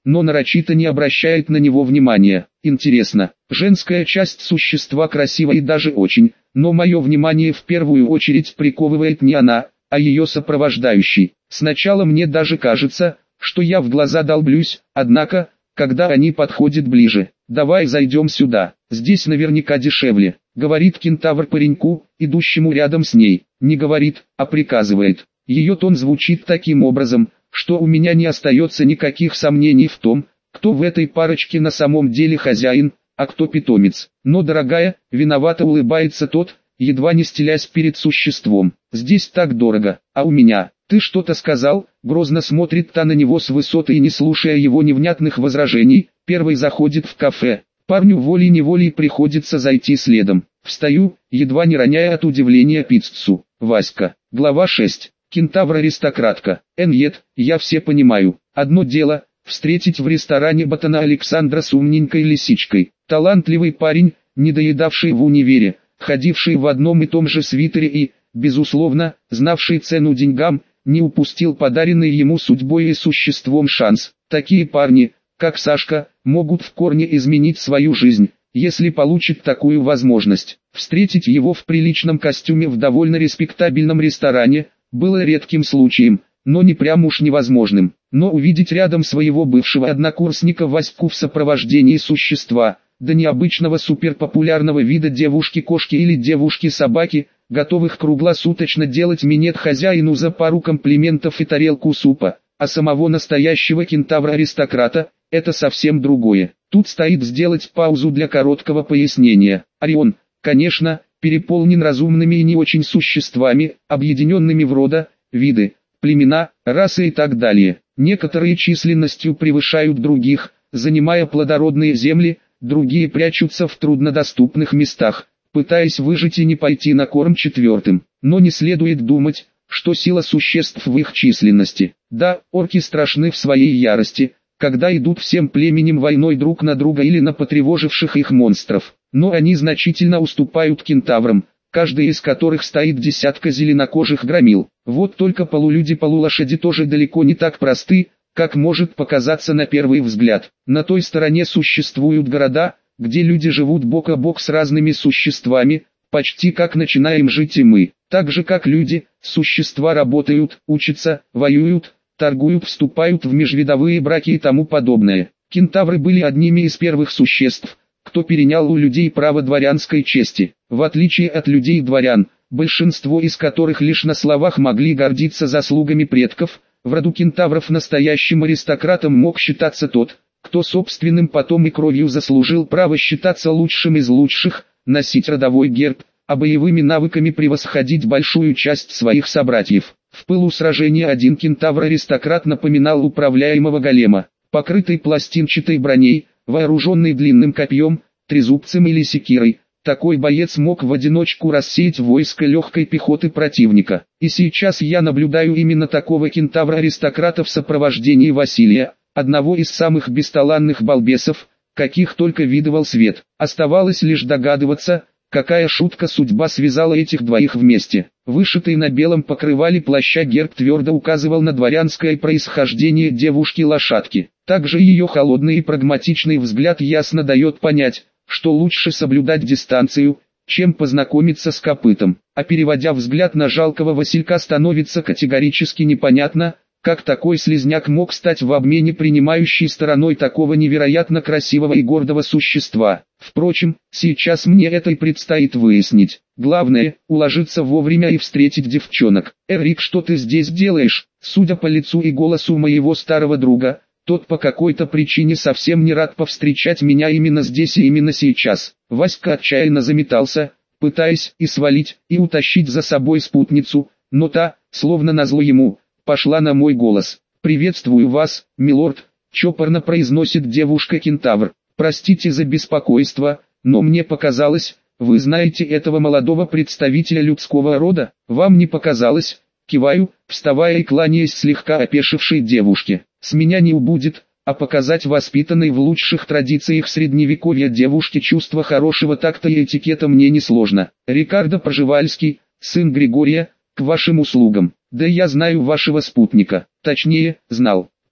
но нарочито не обращает на него внимания. Интересно, женская часть существа красива и даже очень, но мое внимание в первую очередь приковывает не она, а ее сопровождающий. Сначала мне даже кажется, что я в глаза долблюсь, однако, когда они подходят ближе: «Давай зайдем сюда, здесь наверняка дешевле», — говорит кентавр пареньку, идущему рядом с ней. Не говорит, а приказывает. Ее тон звучит таким образом, что у меня не остается никаких сомнений в том, кто в этой парочке на самом деле хозяин, а кто питомец. «Но, дорогая», — виновато улыбается тот, едва не стелясь перед существом, «здесь так дорого, а у меня...» «Ты что-то сказал?» — грозно смотрит та на него с высоты и, не слушая его невнятных возражений, первый заходит в кафе. Парню волей-неволей приходится зайти следом. Встаю, едва не роняя от удивления пиццу. Васька. Глава 6. Кентавр-аристократка. Нет, я все понимаю. Одно дело — встретить в ресторане ботана Александра с умненькой лисичкой. Талантливый парень, недоедавший в универе, ходивший в одном и том же свитере и, безусловно, знавший цену деньгам, не упустил подаренный ему судьбой и существом шанс. Такие парни, как Сашка, могут в корне изменить свою жизнь, если получат такую возможность. Встретить его в приличном костюме в довольно респектабельном ресторане было редким случаем, но не прям уж невозможным. Но увидеть рядом своего бывшего однокурсника Ваську в сопровождении существа, да необычного суперпопулярного вида девушки-кошки или девушки-собаки, готовых круглосуточно делать минет хозяину за пару комплиментов и тарелку супа, а самого настоящего кентавра-аристократа — это совсем другое. Тут стоит сделать паузу для короткого пояснения. Орион, конечно, переполнен разумными и не очень существами, объединенными в рода, виды, племена, расы и так далее. Некоторые численностью превышают других, занимая плодородные земли, другие прячутся в труднодоступных местах, пытаясь выжить и не пойти на корм четвертым. Но не следует думать, что сила существ в их численности. Да, орки страшны в своей ярости, когда идут всем племенем войной друг на друга или на потревоживших их монстров. Но они значительно уступают кентаврам, каждый из которых стоит десятка зеленокожих громил. Вот только полулюди-полулошади тоже далеко не так просты, как может показаться на первый взгляд. На той стороне существуют города, где люди живут бок о бок с разными существами, почти как начинаем жить и мы. Так же как люди, существа работают, учатся, воюют, торгуют, вступают в межвидовые браки и тому подобное. Кентавры были одними из первых существ, кто перенял у людей право дворянской чести. В отличие от людей-дворян, большинство из которых лишь на словах могли гордиться заслугами предков, в роду кентавров настоящим аристократом мог считаться тот, кто собственным потом и кровью заслужил право считаться лучшим из лучших, носить родовой герб, а боевыми навыками превосходить большую часть своих собратьев. В пылу сражения один кентавр-аристократ напоминал управляемого голема, покрытый пластинчатой броней, вооруженный длинным копьем, трезубцем или секирой. Такой боец мог в одиночку рассеять войско легкой пехоты противника. И сейчас я наблюдаю именно такого кентавра-аристократа в сопровождении Василия, одного из самых бесталанных балбесов, каких только видывал свет. Оставалось лишь догадываться, какая шутка судьба связала этих двоих вместе. Вышитый на белом покрывале плаща герб твердо указывал на дворянское происхождение девушки-лошадки. Также ее холодный и прагматичный взгляд ясно дает понять, что лучше соблюдать дистанцию, чем познакомиться с копытом. А переводя взгляд на жалкого Василька, становится категорически непонятно, как такой слизняк мог стать в обмене принимающей стороной такого невероятно красивого и гордого существа. Впрочем, сейчас мне это и предстоит выяснить. Главное, уложиться вовремя и встретить девчонок. «Эрик, что ты здесь делаешь?» Судя по лицу и голосу моего старого друга, тот по какой-то причине совсем не рад повстречать меня именно здесь и именно сейчас. Васька отчаянно заметался, пытаясь и свалить, и утащить за собой спутницу, но та, словно назло ему, пошла на мой голос. «Приветствую вас, милорд», — чопорно произносит девушка-кентавр. «Простите за беспокойство, но мне показалось, вы знаете этого молодого представителя людского рода?» «Вам не показалось?» Киваю, вставая и кланяясь слегка опешившей девушке. «С меня не убудет, а показать воспитанной в лучших традициях средневековья девушке чувство хорошего такта и этикета мне несложно. Рикардо Пржевальский, сын Григория, к вашим услугам. Да я знаю вашего спутника, точнее, знал.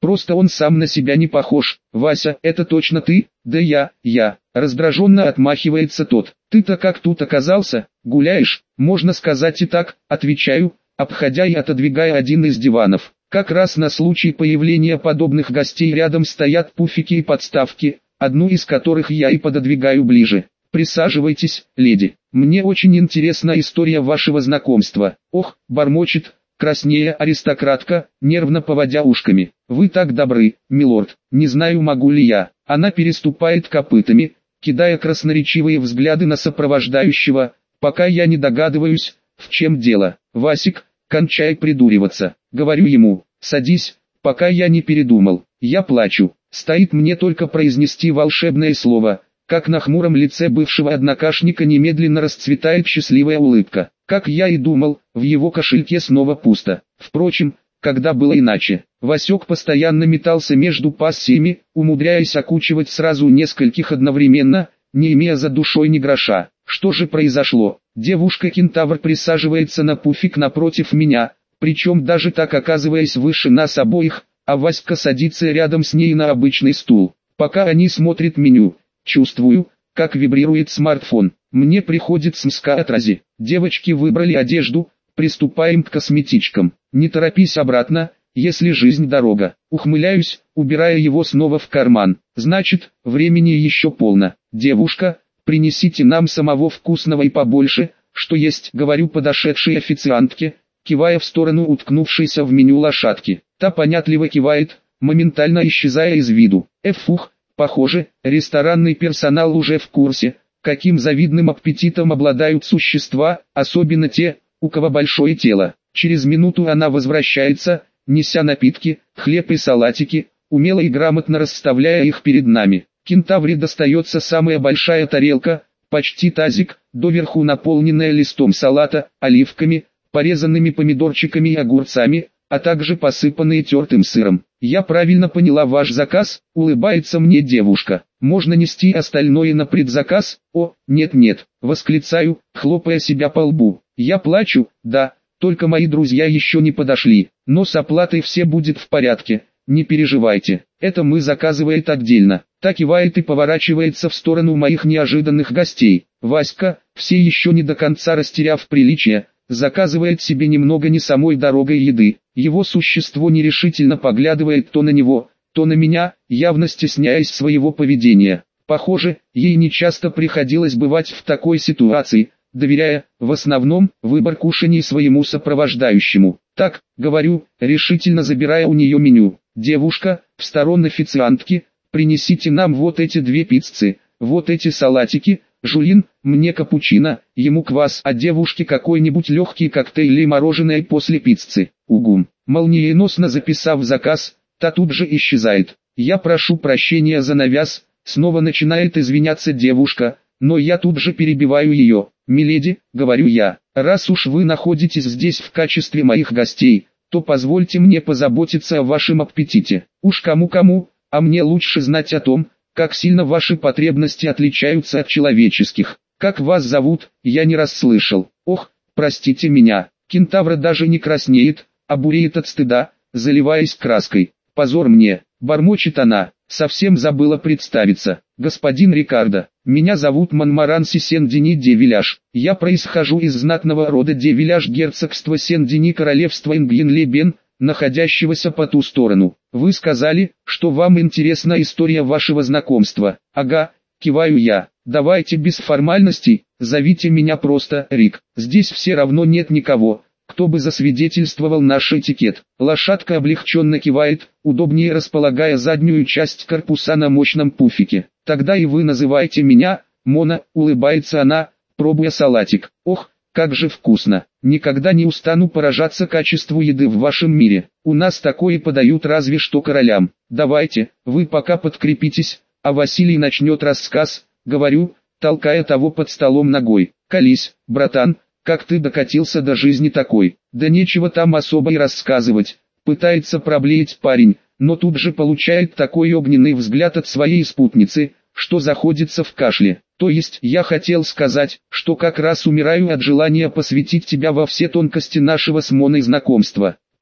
Просто он сам на себя не похож. Вася, это точно ты? Да я. Раздраженно отмахивается тот. Ты-то как тут оказался? Гуляешь? Можно сказать и так, отвечаю, обходя и отодвигая один из диванов. Как раз на случай появления подобных гостей рядом стоят пуфики и подставки, одну из которых я и пододвигаю ближе. Присаживайтесь, леди. Мне очень интересна история вашего знакомства. Ох, бормочет, краснея аристократка, нервно поводя ушками. Вы так добры, милорд, не знаю, могу ли я. Она переступает копытами, кидая красноречивые взгляды на сопровождающего, пока я не догадываюсь, в чем дело. Васик, кончай придуриваться. Говорю ему, садись, пока я не передумал. Я плачу. Стоит мне только произнести волшебное слово, как на хмуром лице бывшего однокашника немедленно расцветает счастливая улыбка. Как я и думал, в его кошельке снова пусто. Впрочем, когда было иначе, Васек постоянно метался между пассиями, умудряясь окучивать сразу нескольких одновременно, не имея за душой ни гроша. Что же произошло? Девушка-кентавр присаживается на пуфик напротив меня, причем даже так оказываясь выше нас обоих, а Васька садится рядом с ней на обычный стул. Пока они смотрят меню, чувствую, как вибрирует смартфон. Мне приходит смска от Рази. Девочки выбрали одежду, приступаем к косметичкам. Не торопись обратно, если жизнь дорога. Ухмыляюсь, убирая его снова в карман. Значит, времени еще полно. Девушка, принесите нам самого вкусного и побольше, что есть, говорю подошедшей официантке, кивая в сторону уткнувшейся в меню лошадки. Та понятливо кивает, моментально исчезая из виду. Фух, похоже, ресторанный персонал уже в курсе, каким завидным аппетитом обладают существа, особенно те, у кого большое тело. Через минуту она возвращается, неся напитки, хлеб и салатики, умело и грамотно расставляя их перед нами. Кентавре достается самая большая тарелка, почти тазик, доверху наполненная листом салата, оливками, порезанными помидорчиками и огурцами, а также посыпанные тертым сыром. «Я правильно поняла ваш заказ?» — улыбается мне девушка. «Можно нести остальное на предзаказ?» «О, нет-нет», — восклицаю, хлопая себя по лбу. «Я плачу, да, только мои друзья еще не подошли, но с оплатой все будет в порядке, не переживайте, это мы заказывает отдельно». Так кивает и поворачивается в сторону моих неожиданных гостей. Васька, все еще не до конца растеряв приличие, заказывает себе немного не самой дорогой еды. Его существо нерешительно поглядывает то на него, то на меня, явно стесняясь своего поведения. Похоже, ей нечасто приходилось бывать в такой ситуации, доверяя, в основном, выбор кушаний своему сопровождающему. Так, говорю, решительно забирая у нее меню. Девушка, в сторону официантки, принесите нам вот эти две пиццы, вот эти салатики, Жулин, мне капучино, ему квас, а девушке какой-нибудь легкий коктейль или мороженое после пиццы. Угум. Молниеносно записав заказ, та тут же исчезает. Я прошу прощения за навяз, снова начинает извиняться девушка, но я тут же перебиваю ее. «Миледи», — говорю я, — «раз уж вы находитесь здесь в качестве моих гостей, то позвольте мне позаботиться о вашем аппетите. Уж кому-кому, а мне лучше знать о том, как сильно ваши потребности отличаются от человеческих. Как вас зовут, я не расслышал. Ох, простите меня». Кентавра даже не краснеет, а буреет от стыда, заливаясь краской. «Позор мне», — бормочет она, — «совсем забыла представиться. Господин Рикардо, меня зовут Монмаранси Сен-Дени де Виляж. Я происхожу из знатного рода де Виляж герцогства Сен-Дени королевства Ингьен-Лебен, находящегося по ту сторону. Вы сказали, что вам интересна история вашего знакомства». «Ага», — киваю я. «Давайте без формальностей, зовите меня просто Рик. Здесь все равно нет никого, кто бы засвидетельствовал наш этикет». Лошадка облегченно кивает, удобнее располагая заднюю часть корпуса на мощном пуфике. «Тогда и вы называйте меня Мона», — улыбается она, пробуя салатик. «Ох, как же вкусно! Никогда не устану поражаться качеству еды в вашем мире. У нас такое подают разве что королям. Давайте, вы пока подкрепитесь, а Василий начнет рассказ», — говорю, толкая того под столом ногой. «Колись, братан, как ты докатился до жизни такой?» «Да нечего там особо и рассказывать», — пытается проблеять парень, но тут же получает такой огненный взгляд от своей спутницы, что заходится в кашле. «То есть я хотел сказать, что как раз умираю от желания посвятить тебя во все тонкости нашего с Моной знакомства.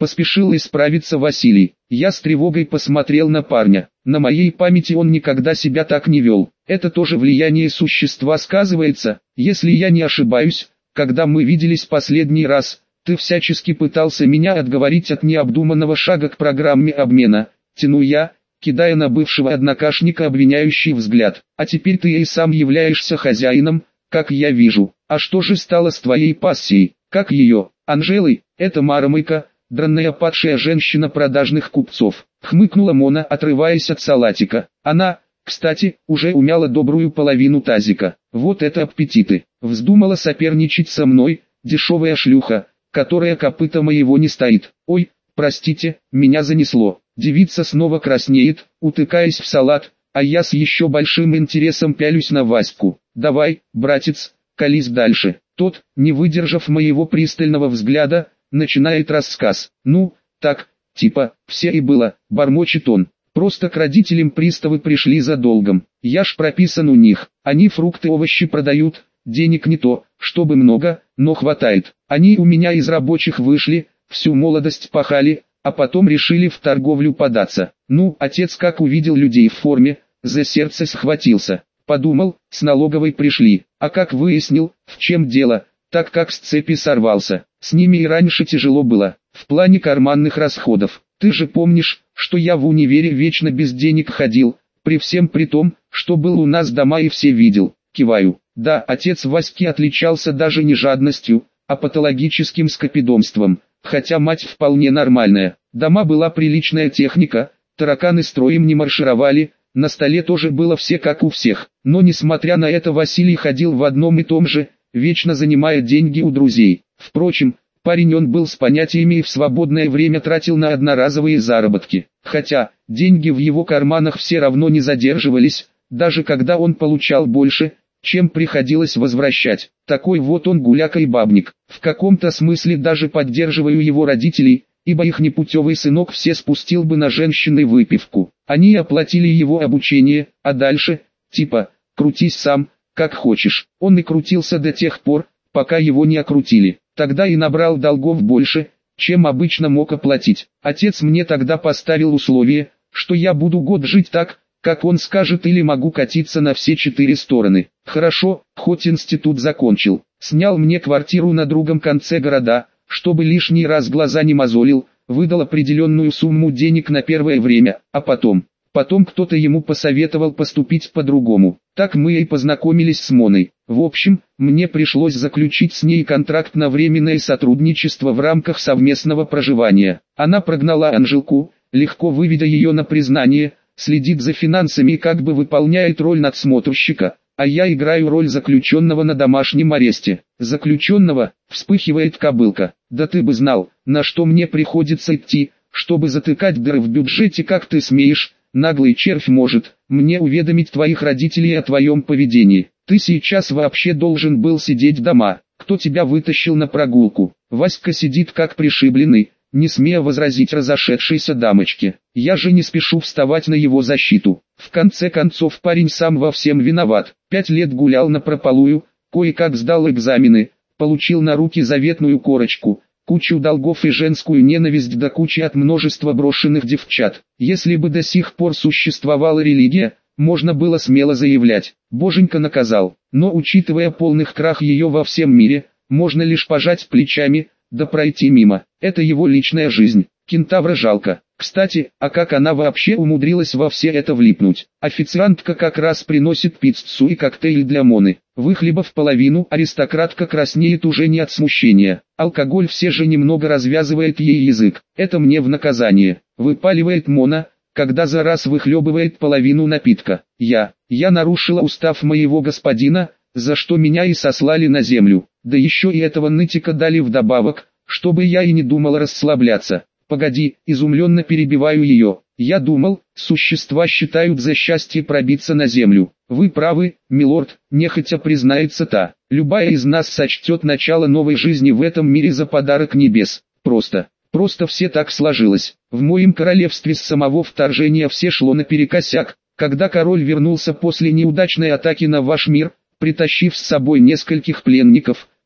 Поспешил исправиться Василий. Я с тревогой посмотрел на парня. На моей памяти он никогда себя так не вел. Это тоже влияние существа сказывается. Если я не ошибаюсь, когда мы виделись последний раз, ты всячески пытался меня отговорить от необдуманного шага к программе обмена. Тяну я, кидая на бывшего однокашника обвиняющий взгляд. А теперь ты и сам являешься хозяином, как я вижу. А что же стало с твоей пассией? Как ее? Анжелой? Это Маромойка, дранная падшая женщина продажных купцов. Хмыкнула Мона, отрываясь от салатика. Она, кстати, уже умяла добрую половину тазика. Вот это аппетиты. Вздумала соперничать со мной, дешевая шлюха, которая копыта моего не стоит. Ой, простите, меня занесло. Девица снова краснеет, утыкаясь в салат, а я с еще большим интересом пялюсь на Ваську. Давай, братец, колись дальше. Тот, не выдержав моего пристального взгляда, начинает рассказ. Ну, так, типа, все и было, бормочет он. Просто к родителям приставы пришли за долгом. Я ж прописан у них. Они фрукты, овощи продают, денег не то, чтобы много, но хватает. Они у меня из рабочих вышли, всю молодость пахали, а потом решили в торговлю податься. Ну, отец как увидел людей в форме, за сердце схватился. Подумал, с налоговой пришли, а как выяснил, в чем дело, так как с цепи сорвался. С ними и раньше тяжело было, в плане карманных расходов. Ты же помнишь, что я в универе вечно без денег ходил, при всем при том, что был у нас дома и все видел. Киваю. Да, отец Васьки отличался даже не жадностью, а патологическим скопидомством, хотя мать вполне нормальная. Дома была приличная техника, тараканы строем не маршировали, на столе тоже было все как у всех. Но несмотря на это Василий ходил в одном и том же, вечно занимая деньги у друзей. Впрочем, парень он был с понятиями и в свободное время тратил на одноразовые заработки. Хотя, деньги в его карманах все равно не задерживались, даже когда он получал больше, чем приходилось возвращать. Такой вот он гуляка и бабник. В каком-то смысле даже поддерживаю его родителей, ибо их непутевый сынок все спустил бы на женщины выпивку. Они оплатили его обучение, а дальше, типа, крутись сам, как хочешь. Он и крутился до тех пор, пока его не окрутили. Тогда и набрал долгов больше, чем обычно мог оплатить. Отец мне тогда поставил условие, что я буду год жить так, как он скажет, или могу катиться на все 4 стороны. Хорошо, хоть институт закончил. Снял мне квартиру на другом конце города, чтобы лишний раз глаза не мозолил, выдал определенную сумму денег на первое время, а потом кто-то ему посоветовал поступить по-другому. Так мы и познакомились с Моной. В общем, мне пришлось заключить с ней контракт на временное сотрудничество в рамках совместного проживания. Она прогнала Анжелку, легко выведя ее на признание, следит за финансами и как бы выполняет роль надсмотрщика, а я играю роль заключенного на домашнем аресте. Заключенного, вспыхивает кобылка. Да ты бы знал, на что мне приходится идти, чтобы затыкать дыры в бюджете, как ты смеешь. Наглый червь может мне уведомить твоих родителей о твоем поведении. Ты сейчас вообще должен был сидеть дома. Кто тебя вытащил на прогулку? Васька сидит как пришибленный, не смея возразить разошедшейся дамочке. Я же не спешу вставать на его защиту. В конце концов парень сам во всем виноват. 5 лет гулял напропалую, кое-как сдал экзамены, получил на руки заветную корочку, кучу долгов и женскую ненависть до кучи от множества брошенных девчат. Если бы до сих пор существовала религия, можно было смело заявлять: Боженька наказал. Но учитывая полных крах ее во всем мире, можно лишь пожать плечами, да пройти мимо. Это его личная жизнь. Кентавра жалко. Кстати, а как она вообще умудрилась во все это влипнуть? Официантка как раз приносит пиццу и коктейль для Моны. Выхлебав половину, аристократка краснеет уже не от смущения. Алкоголь все же немного развязывает ей язык. Это мне в наказание. Выпаливает Мона, когда за раз выхлебывает половину напитка. Я нарушила устав моего господина, за что меня и сослали на землю. Да еще и этого нытика дали вдобавок, чтобы я и не думал расслабляться. Погоди, изумленно перебиваю ее. Я думал, существа считают за счастье пробиться на землю. Вы правы, милорд, нехотя признается та. Любая из нас сочтет начало новой жизни в этом мире за подарок небес. Просто все так сложилось. В моем королевстве с самого вторжения все шло наперекосяк. Когда король вернулся после неудачной атаки на ваш мир, притащив с собой нескольких пленников,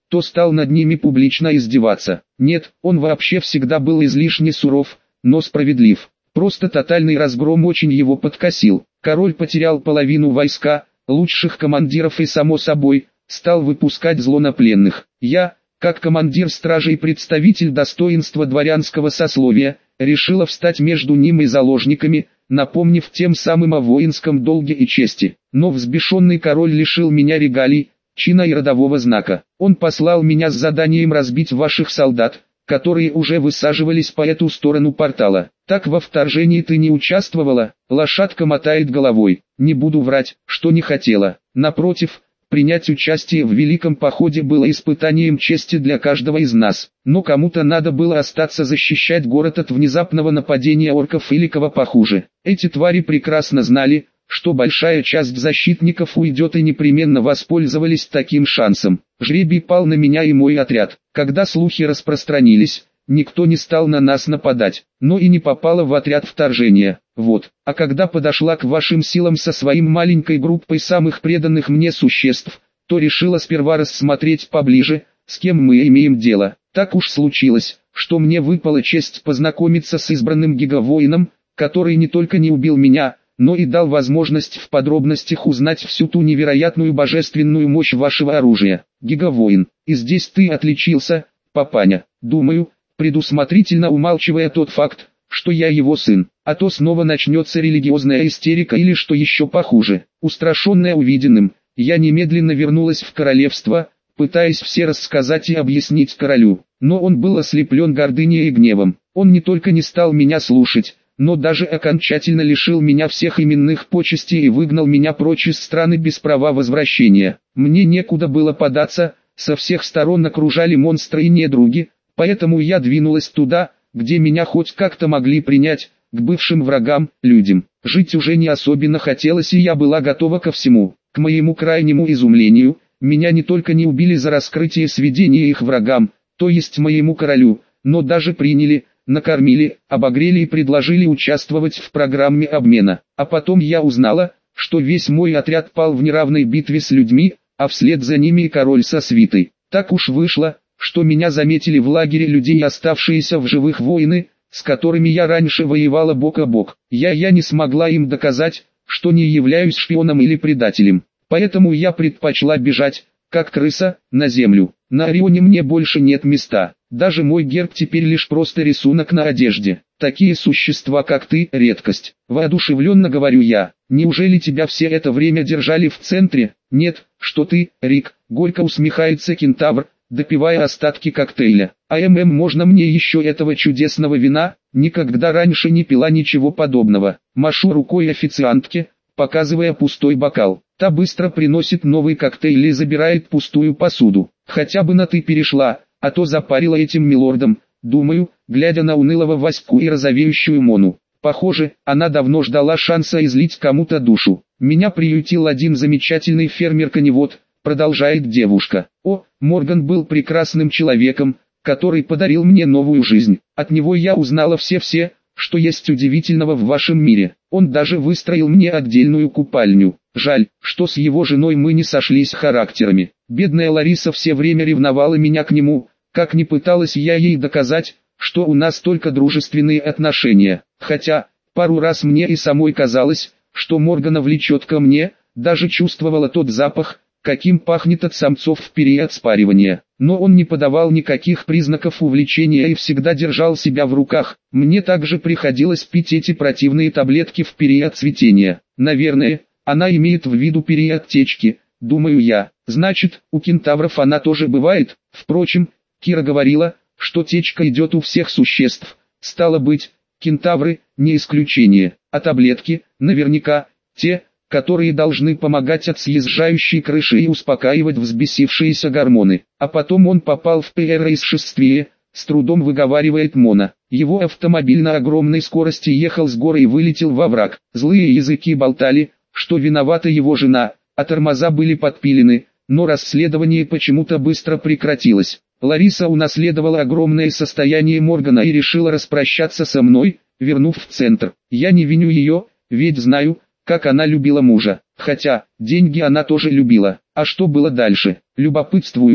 то стал над ними публично издеваться. Нет, он вообще всегда был излишне суров, но справедлив. Просто тотальный разгром очень его подкосил. Король потерял половину войска, лучших командиров и, само собой, стал выпускать злонопленных. Я, как командир стражи и представитель достоинства дворянского сословия, решила встать между ним и заложниками, напомнив тем самым о воинском долге и чести. Но взбешенный король лишил меня регалий, чина и родового знака. Он послал меня с заданием разбить ваших солдат, которые уже высаживались по эту сторону портала. Так во вторжении ты не участвовала? Лошадка мотает головой. Не буду врать, что не хотела. Напротив, принять участие в великом походе было испытанием чести для каждого из нас. Но кому-то надо было остаться защищать город от внезапного нападения орков или кого похуже. Эти твари прекрасно знали, что большая часть защитников уйдет и непременно воспользовались таким шансом. Жребий пал на меня и мой отряд. Когда слухи распространились, никто не стал на нас нападать, но и не попало в отряд вторжения. Вот. А когда подошла к вашим силам со своим маленькой группой самых преданных мне существ, то решила сперва рассмотреть поближе, с кем мы имеем дело. Так уж случилось, что мне выпала честь познакомиться с избранным гигавоином, который не только не убил меня, но и дал возможность в подробностях узнать всю ту невероятную божественную мощь вашего оружия. Гигавоин, и здесь ты отличился, папаня. Думаю, предусмотрительно умалчивая тот факт, что я его сын, а то снова начнется религиозная истерика или что еще похуже. Устрашенная увиденным, я немедленно вернулась в королевство, пытаясь все рассказать и объяснить королю, но он был ослеплен гордыней и гневом. Он не только не стал меня слушать, но даже окончательно лишил меня всех именных почестей и выгнал меня прочь из страны без права возвращения. Мне некуда было податься, со всех сторон окружали монстры и недруги, поэтому я двинулась туда, где меня хоть как-то могли принять, к бывшим врагам, людям. Жить уже не особенно хотелось, и я была готова ко всему. К моему крайнему изумлению, меня не только не убили за раскрытие сведения их врагам, то есть моему королю, но даже приняли, накормили, обогрели и предложили участвовать в программе обмена. А потом я узнала, что весь мой отряд пал в неравной битве с людьми, а вслед за ними и король со свитой. Так уж вышло, что меня заметили в лагере людей, оставшиеся в живых воины, с которыми я раньше воевала бок о бок. Я не смогла им доказать, что не являюсь шпионом или предателем. Поэтому я предпочла бежать, как крыса, на землю. На Орионе мне больше нет места. Даже мой герб теперь лишь просто рисунок на одежде. Такие существа, как ты, редкость. Воодушевленно говорю я. Неужели тебя все это время держали в центре? Нет, что ты, Рик, горько усмехается кентавр, допивая остатки коктейля. Можно мне еще этого чудесного вина? Никогда раньше не пила ничего подобного. Машу рукой официантке, показывая пустой бокал. Та быстро приносит новый коктейль и забирает пустую посуду. Хотя бы на «ты» перешла, а то запарила этим милордом, думаю, глядя на унылого Ваську и розовеющую Мону. Похоже, она давно ждала шанса излить кому-то душу. Меня приютил один замечательный фермер-коневод, продолжает девушка. Морган был прекрасным человеком, который подарил мне новую жизнь. От него я узнала все, что есть удивительного в вашем мире. Он даже выстроил мне отдельную купальню. Жаль, что с его женой мы не сошлись характерами. Бедная Лариса все время ревновала меня к нему, как ни пыталась я ей доказать, что у нас только дружественные отношения. Хотя, пару раз мне и самой казалось, что Моргана влечет ко мне, даже чувствовала тот запах, каким пахнет от самцов в период спаривания. Но он не подавал никаких признаков увлечения и всегда держал себя в руках. Мне также приходилось пить эти противные таблетки в период цветения. Наверное, она имеет в виду период течки, думаю я. Значит, у кентавров она тоже бывает. Впрочем, Кира говорила, что течка идет у всех существ. Стало быть, кентавры не исключение. А таблетки, наверняка, те, которые должны помогать от съезжающей крыши и успокаивать взбесившиеся гормоны. А потом он попал в происшествие, с трудом выговаривает Мона. Его автомобиль на огромной скорости ехал с горы и вылетел во враг. Злые языки болтали, что виновата его жена, а тормоза были подпилены, но расследование почему-то быстро прекратилось. Лариса унаследовала огромное состояние Моргана и решила распрощаться со мной, вернув в центр. Я не виню ее, ведь знаю, как она любила мужа. Хотя, деньги она тоже любила. А что было дальше? Любопытствую я.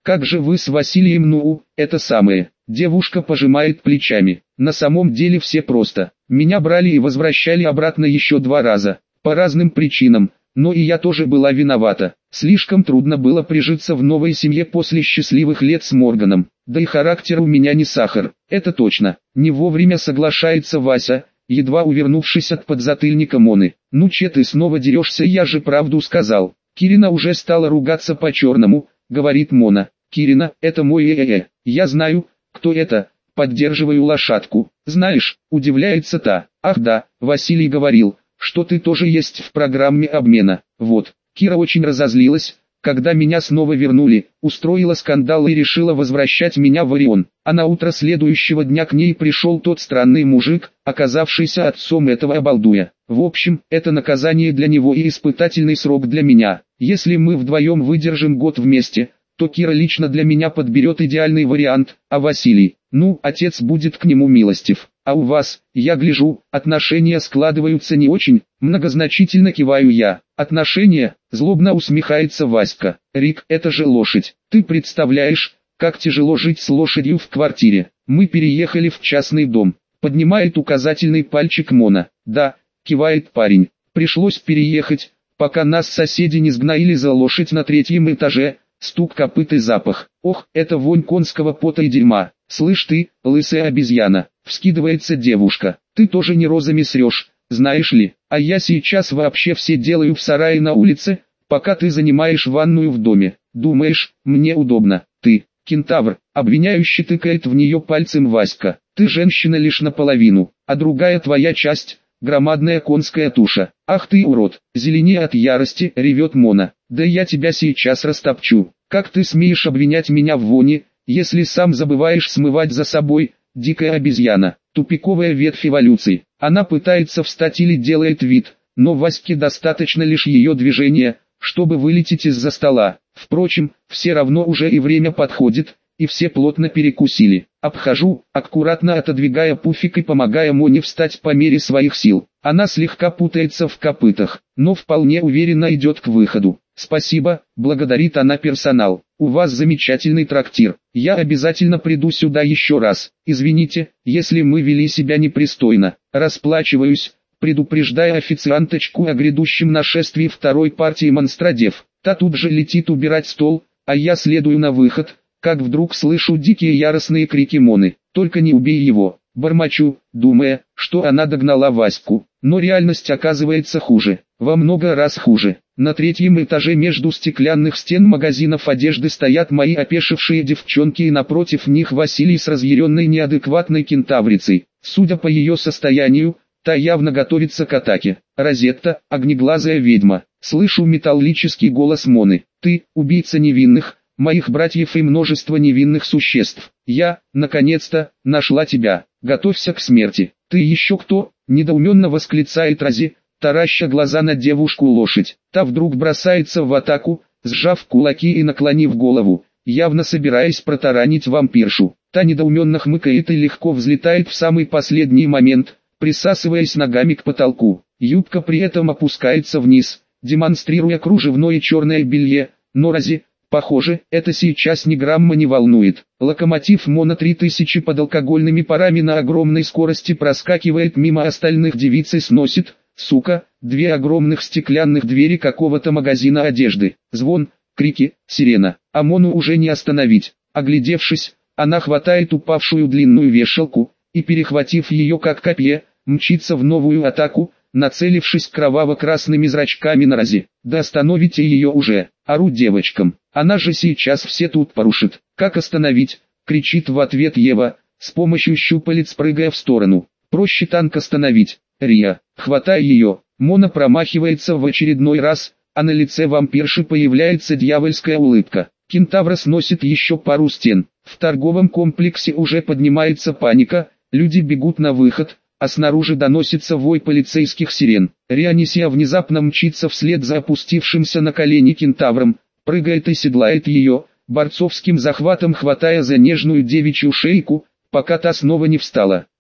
Как же вы с Василием? Ну, это самое. Девушка пожимает плечами. На самом деле все просто. Меня брали и возвращали обратно еще 2 раза. По разным причинам. Но и я тоже была виновата. Слишком трудно было прижиться в новой семье после счастливых лет с Морганом. Да и характер у меня не сахар. Это точно. Не вовремя соглашается Вася, едва увернувшись от подзатыльника Моны. Ну че ты снова дерешься, я же правду сказал. Кирина уже стала ругаться по-черному, говорит Мона. Кирина, это мой Я знаю, кто это. Поддерживаю лошадку. Знаешь, удивляется та. Ах да, Василий говорил, что ты тоже есть в программе обмена. Вот, Кира очень разозлилась, когда меня снова вернули, устроила скандал и решила возвращать меня в Орион. А на утро следующего дня к ней пришел тот странный мужик, оказавшийся отцом этого обалдуя. В общем, это наказание для него и испытательный срок для меня. Если мы вдвоем выдержим год вместе, то Кира лично для меня подберет идеальный вариант, а Василий, ну, отец будет к нему милостив. А у вас, я гляжу, отношения складываются не очень, многозначительно киваю я. Отношения, злобно усмехается Васька. Рик, это же лошадь. Ты представляешь, как тяжело жить с лошадью в квартире. Мы переехали в частный дом. Поднимает указательный пальчик Мона. Да, кивает парень. Пришлось переехать, пока нас соседи не сгноили за лошадь на 3-м этаже. Стук копыт и запах. Ох, это вонь конского пота и дерьма. Слышь ты, лысая обезьяна, вскидывается девушка. Ты тоже не розами срешь, знаешь ли. А я сейчас вообще все делаю в сарае на улице, пока ты занимаешь ванную в доме. Думаешь, мне удобно. Ты, кентавр, обвиняющий тыкает в нее пальцем Васька. Ты женщина лишь наполовину, а другая твоя часть, громадная конская туша. Ах ты урод, зеленее от ярости, ревет Мона. Да я тебя сейчас растопчу. Как ты смеешь обвинять меня в воне, если сам забываешь смывать за собой, дикая обезьяна, тупиковая ветвь эволюции. Она пытается встать или делает вид, но Ваське достаточно лишь ее движения, чтобы вылететь из-за стола. Впрочем, все равно уже и время подходит, и все плотно перекусили. Обхожу, аккуратно отодвигая пуфик и помогая Моне встать по мере своих сил. Она слегка путается в копытах, но вполне уверенно идет к выходу. «Спасибо», — благодарит она персонал. «У вас замечательный трактир. Я обязательно приду сюда еще раз. Извините, если мы вели себя непристойно. Расплачиваюсь», предупреждая официанточку о грядущем нашествии второй партии монстродев. Та тут же летит убирать стол, а я следую на выход, как вдруг слышу дикие яростные крики Моны. «Только не убей его!» Бормочу, думая, что она догнала Ваську. Но реальность оказывается хуже, во много раз хуже. На 3-м этаже между стеклянных стен магазинов одежды стоят мои опешившие девчонки, и напротив них Василий с разъяренной неадекватной кентаврицей. Судя по ее состоянию, та явно готовится к атаке. Розетта, огнеглазая ведьма. Слышу металлический голос Моны. «Ты, убийца невинных, моих братьев и множество невинных существ. Я, наконец-то, нашла тебя. Готовься к смерти». «Ты еще кто?» – недоуменно восклицает Рози, тараща глаза на девушку-лошадь. Та вдруг бросается в атаку, сжав кулаки и наклонив голову, явно собираясь протаранить вампиршу. Та недоуменно хмыкает и легко взлетает в самый последний момент, присасываясь ногами к потолку. Юбка при этом опускается вниз, демонстрируя кружевное черное белье, но Рози, похоже, это сейчас ни грамма не волнует. Локомотив Мона 3000 под алкогольными парами на огромной скорости проскакивает мимо остальных девиц и сносит, сука, 2 огромных стеклянных двери какого-то магазина одежды. Звон, крики, сирена. А Мону уже не остановить. Оглядевшись, она хватает упавшую длинную вешалку и, перехватив ее как копье, мчится в новую атаку, нацелившись кроваво-красными зрачками на Рози. «Да остановите ее уже!» – ору девочкам. «Она же сейчас все тут порушит!» «Как остановить?» – кричит в ответ Ева, с помощью щупалец прыгая в сторону. «Проще танк остановить!» Рия, хватая ее, Мона промахивается в очередной раз, а на лице вампирши появляется дьявольская улыбка. Кентавра сносит еще пару стен. В торговом комплексе уже поднимается паника, люди бегут на выход, а снаружи доносится вой полицейских сирен. Рионисия внезапно мчится вслед за опустившимся на колени кентавром, прыгает и седлает ее, борцовским захватом хватая за нежную девичью шейку, пока та снова не встала.